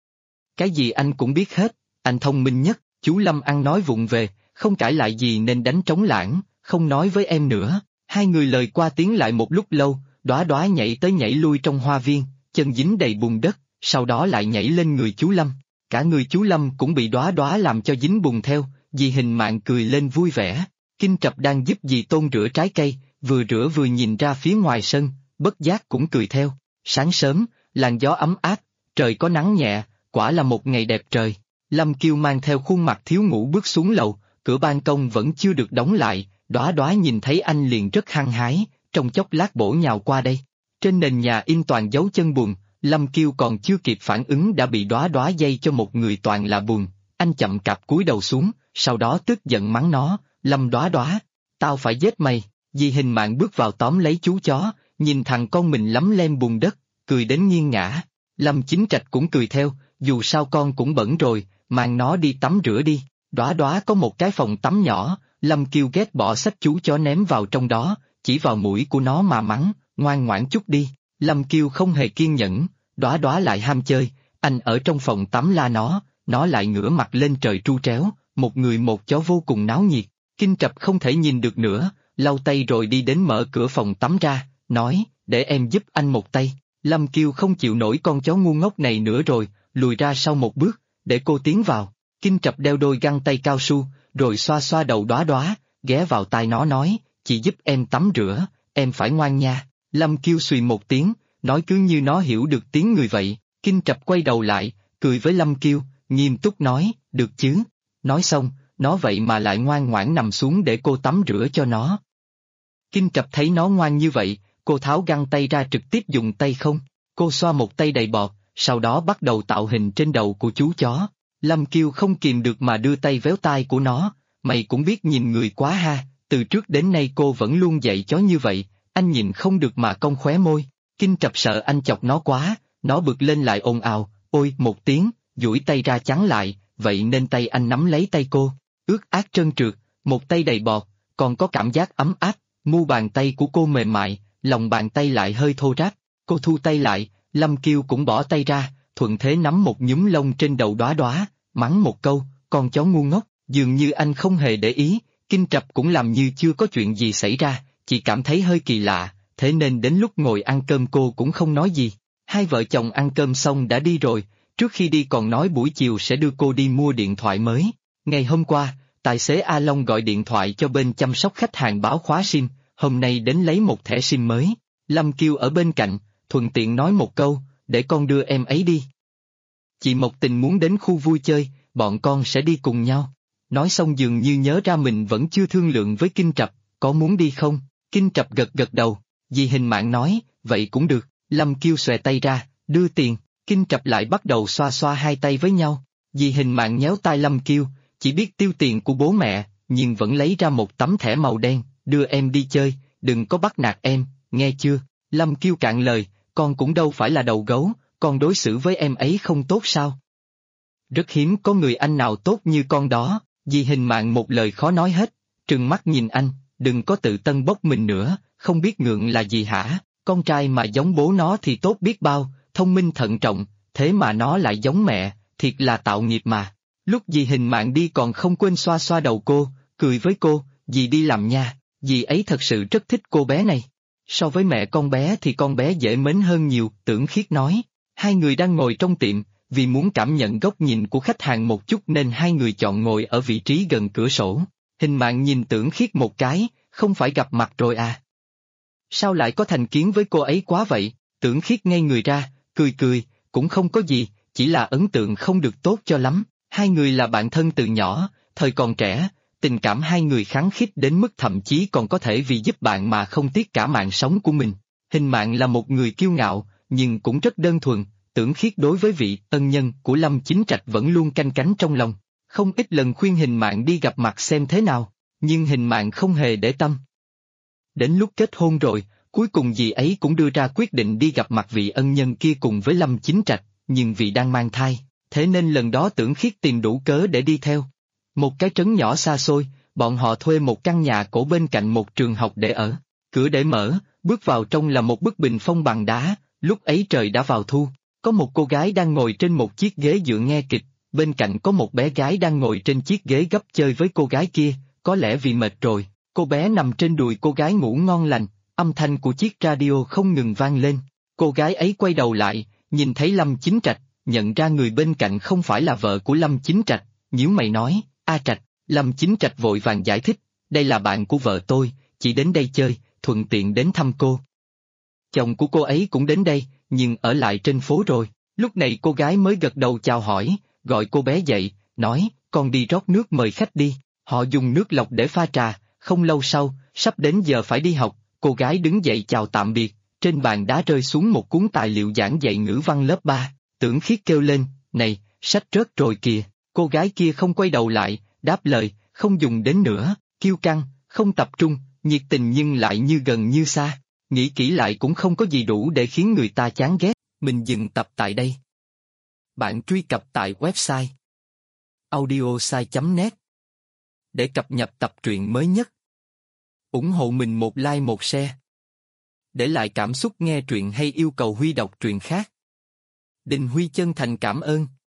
Cái gì anh cũng biết hết, anh thông minh nhất. Chú Lâm ăn nói vụng về, không cãi lại gì nên đánh trống lãng, không nói với em nữa. Hai người lời qua tiếng lại một lúc lâu, Đóa Đóa nhảy tới nhảy lui trong hoa viên, chân dính đầy bùn đất, sau đó lại nhảy lên người chú Lâm. Cả người chú Lâm cũng bị Đóa Đóa làm cho dính bùn theo, dì Hình Mạn cười lên vui vẻ. Kinh Trạch đang giúp dì Tôn rửa trái cây, vừa rửa vừa nhìn ra phía ngoài sân, bất giác cũng cười theo. Sáng sớm, làn gió ấm áp, trời có nắng nhẹ, quả là một ngày đẹp trời. Lâm Kiêu mang theo khuôn mặt thiếu ngủ bước xuống lầu, cửa ban công vẫn chưa được đóng lại, Đóa Đóa nhìn thấy anh liền rất hăng hái, trong chốc lát bổ nhào qua đây. Trên nền nhà in toàn dấu chân bùn, Lâm Kiêu còn chưa kịp phản ứng đã bị Đóa Đóa dây cho một người toàn là bùn, anh chậm cạp cúi đầu xuống, sau đó tức giận mắng nó, Lâm Đóa Đóa, tao phải giết mày. Dì Hình Mạn bước vào tóm lấy chú chó, nhìn thằng con mình lấm lem bùn đất, cười đến nghiêng ngã. Lâm Chính Trạch cũng cười theo, dù sao con cũng bẩn rồi, mang nó đi tắm rửa đi. Đóa Đóa có một cái phòng tắm nhỏ, Lâm Kiêu ghét bỏ xách chú chó ném vào trong đó, chỉ vào mũi của nó mà mắng, ngoan ngoãn chút đi. Lâm Kiêu không hề kiên nhẫn, Đóa Đóa lại ham chơi, anh ở trong phòng tắm la nó lại ngửa mặt lên trời tru tréo, một người một chó vô cùng náo nhiệt. Kinh Trạch không thể nhìn được nữa, lau tay rồi đi đến mở cửa phòng tắm ra, nói, để em giúp anh một tay. Lâm Kiêu không chịu nổi con chó ngu ngốc này nữa rồi, lùi ra sau một bước, để cô tiến vào. Kinh Trạch đeo đôi găng tay cao su, rồi xoa xoa đầu Đóa Đóa, ghé vào tai nó nói, chị giúp em tắm rửa, em phải ngoan nha. Lâm Kiêu xùy một tiếng, nói cứ như nó hiểu được tiếng người vậy. Kinh Trạch quay đầu lại, cười với Lâm Kiêu, nghiêm túc nói, được chứ. Nói xong, nó vậy mà lại ngoan ngoãn nằm xuống để cô tắm rửa cho nó. Kinh Trạch thấy nó ngoan như vậy, cô tháo găng tay ra trực tiếp dùng tay không. Cô xoa một tay đầy bọt, sau đó bắt đầu tạo hình trên đầu của chú chó. Lâm Kiêu không kìm được mà đưa tay véo tai của nó, mày cũng biết nhìn người quá ha, từ trước đến nay cô vẫn luôn dạy chó như vậy, anh nhìn không được mà cong khóe môi. Kinh Trập sợ anh chọc nó quá, nó bực lên lại ồn ào, ôi một tiếng, duỗi tay ra chắn lại, vậy nên tay anh nắm lấy tay cô, ướt át trơn trượt, một tay đầy bọt, còn có cảm giác ấm áp, mu bàn tay của cô mềm mại, lòng bàn tay lại hơi thô ráp. Cô thu tay lại, Lâm Kiêu cũng bỏ tay ra, thuận thế nắm một nhúm lông trên đầu đóa đóa, mắng một câu, con chó ngu ngốc, dường như anh không hề để ý. Kinh Trập cũng làm như chưa có chuyện gì xảy ra, chỉ cảm thấy hơi kỳ lạ, thế nên đến lúc ngồi ăn cơm cô cũng không nói gì. Hai vợ chồng ăn cơm xong đã đi rồi, trước khi đi còn nói buổi chiều sẽ đưa cô đi mua điện thoại mới. Ngày hôm qua, tài xế A Long gọi điện thoại cho bên chăm sóc khách hàng báo khóa SIM, hôm nay đến lấy một thẻ SIM mới. Lâm Kiêu ở bên cạnh, thuận tiện nói một câu, để con đưa em ấy đi. Chị Mộc Tình muốn đến khu vui chơi, bọn con sẽ đi cùng nhau. Nói xong dường như nhớ ra mình vẫn chưa thương lượng với Kinh Trập, có muốn đi không? Kinh Trập gật gật đầu, dì Hình Mạn nói, vậy cũng được. Lâm Kiêu xòe tay ra, đưa tiền, Kinh Trập lại bắt đầu xoa xoa hai tay với nhau. Dì Hình Mạn nhéo tai Lâm Kiêu, chỉ biết tiêu tiền của bố mẹ, nhưng vẫn lấy ra một tấm thẻ màu đen, đưa em đi chơi, đừng có bắt nạt em, nghe chưa? Lâm Kiêu cạn lời, con cũng đâu phải là đầu gấu, con đối xử với em ấy không tốt sao? Rất hiếm có người anh nào tốt như con đó. Dì Hình Mạn một lời khó nói hết, trừng mắt nhìn anh, đừng có tự tân bốc mình nữa, không biết ngượng là gì hả? Con trai mà giống bố nó thì tốt biết bao, thông minh thận trọng, thế mà nó lại giống mẹ, thiệt là tạo nghiệp mà. Lúc dì Hình Mạn đi còn không quên xoa xoa đầu cô, cười với cô, dì đi làm nha, dì ấy thật sự rất thích cô bé này. So với mẹ con bé thì con bé dễ mến hơn nhiều, Tưởng Khiết nói. Hai người đang ngồi trong tiệm, vì muốn cảm nhận góc nhìn của khách hàng một chút nên hai người chọn ngồi ở vị trí gần cửa sổ. Hình Mạn nhìn Tưởng Khiết một cái, không phải gặp mặt rồi à? Sao lại có thành kiến với cô ấy quá vậy? Tưởng Khiết ngây người ra, cười cười, cũng không có gì, chỉ là ấn tượng không được tốt cho lắm. Hai người là bạn thân từ nhỏ, thời còn trẻ, tình cảm hai người khăng khít đến mức thậm chí còn có thể vì giúp bạn mà không tiếc cả mạng sống của mình. Hình Mạn là một người kiêu ngạo, nhưng cũng rất đơn thuần. Tưởng Khiết đối với vị ân nhân của Lâm Chính Trạch vẫn luôn canh cánh trong lòng, không ít lần khuyên Hình Mạn đi gặp mặt xem thế nào, nhưng Hình Mạn không hề để tâm. Đến lúc kết hôn rồi, cuối cùng dì ấy cũng đưa ra quyết định đi gặp mặt vị ân nhân kia cùng với Lâm Chính Trạch, nhưng vì đang mang thai, thế nên lần đó Tưởng Khiết tìm đủ cớ để đi theo. Một cái trấn nhỏ xa xôi, bọn họ thuê một căn nhà cổ bên cạnh một trường học để ở, cửa để mở, bước vào trong là một bức bình phong bằng đá, lúc ấy trời đã vào thu. Có một cô gái đang ngồi trên một chiếc ghế dựa nghe kịch, bên cạnh có một bé gái đang ngồi trên chiếc ghế gấp chơi với cô gái kia, có lẽ vì mệt rồi, cô bé nằm trên đùi cô gái ngủ ngon lành, âm thanh của chiếc radio không ngừng vang lên. Cô gái ấy quay đầu lại, nhìn thấy Lâm Chính Trạch, nhận ra người bên cạnh không phải là vợ của Lâm Chính Trạch, nhíu mày nói, A Trạch. Lâm Chính Trạch vội vàng giải thích, đây là bạn của vợ tôi, chỉ đến đây chơi, thuận tiện đến thăm cô. Chồng của cô ấy cũng đến đây, nhưng ở lại trên phố rồi. Lúc này cô gái mới gật đầu chào hỏi, gọi cô bé dậy, nói, con đi rót nước mời khách đi. Họ dùng nước lọc để pha trà, không lâu sau, sắp đến giờ phải đi học, cô gái đứng dậy chào tạm biệt, trên bàn đá rơi xuống một cuốn tài liệu giảng dạy ngữ văn lớp 3, Tưởng Khiết kêu lên, này, sách rớt rồi kìa, cô gái kia không quay đầu lại, đáp lời, không dùng đến nữa, kiêu căng, không tập trung, nhiệt tình nhưng lại như gần như xa. Nghĩ kỹ lại cũng không có gì đủ để khiến người ta chán ghét. Mình dừng tập tại đây. Bạn truy cập tại website audiosai.net để cập nhật tập truyện mới nhất. Ủng hộ mình một like một share. Để lại cảm xúc nghe truyện hay yêu cầu Huy đọc truyện khác. Đình Huy chân thành cảm ơn.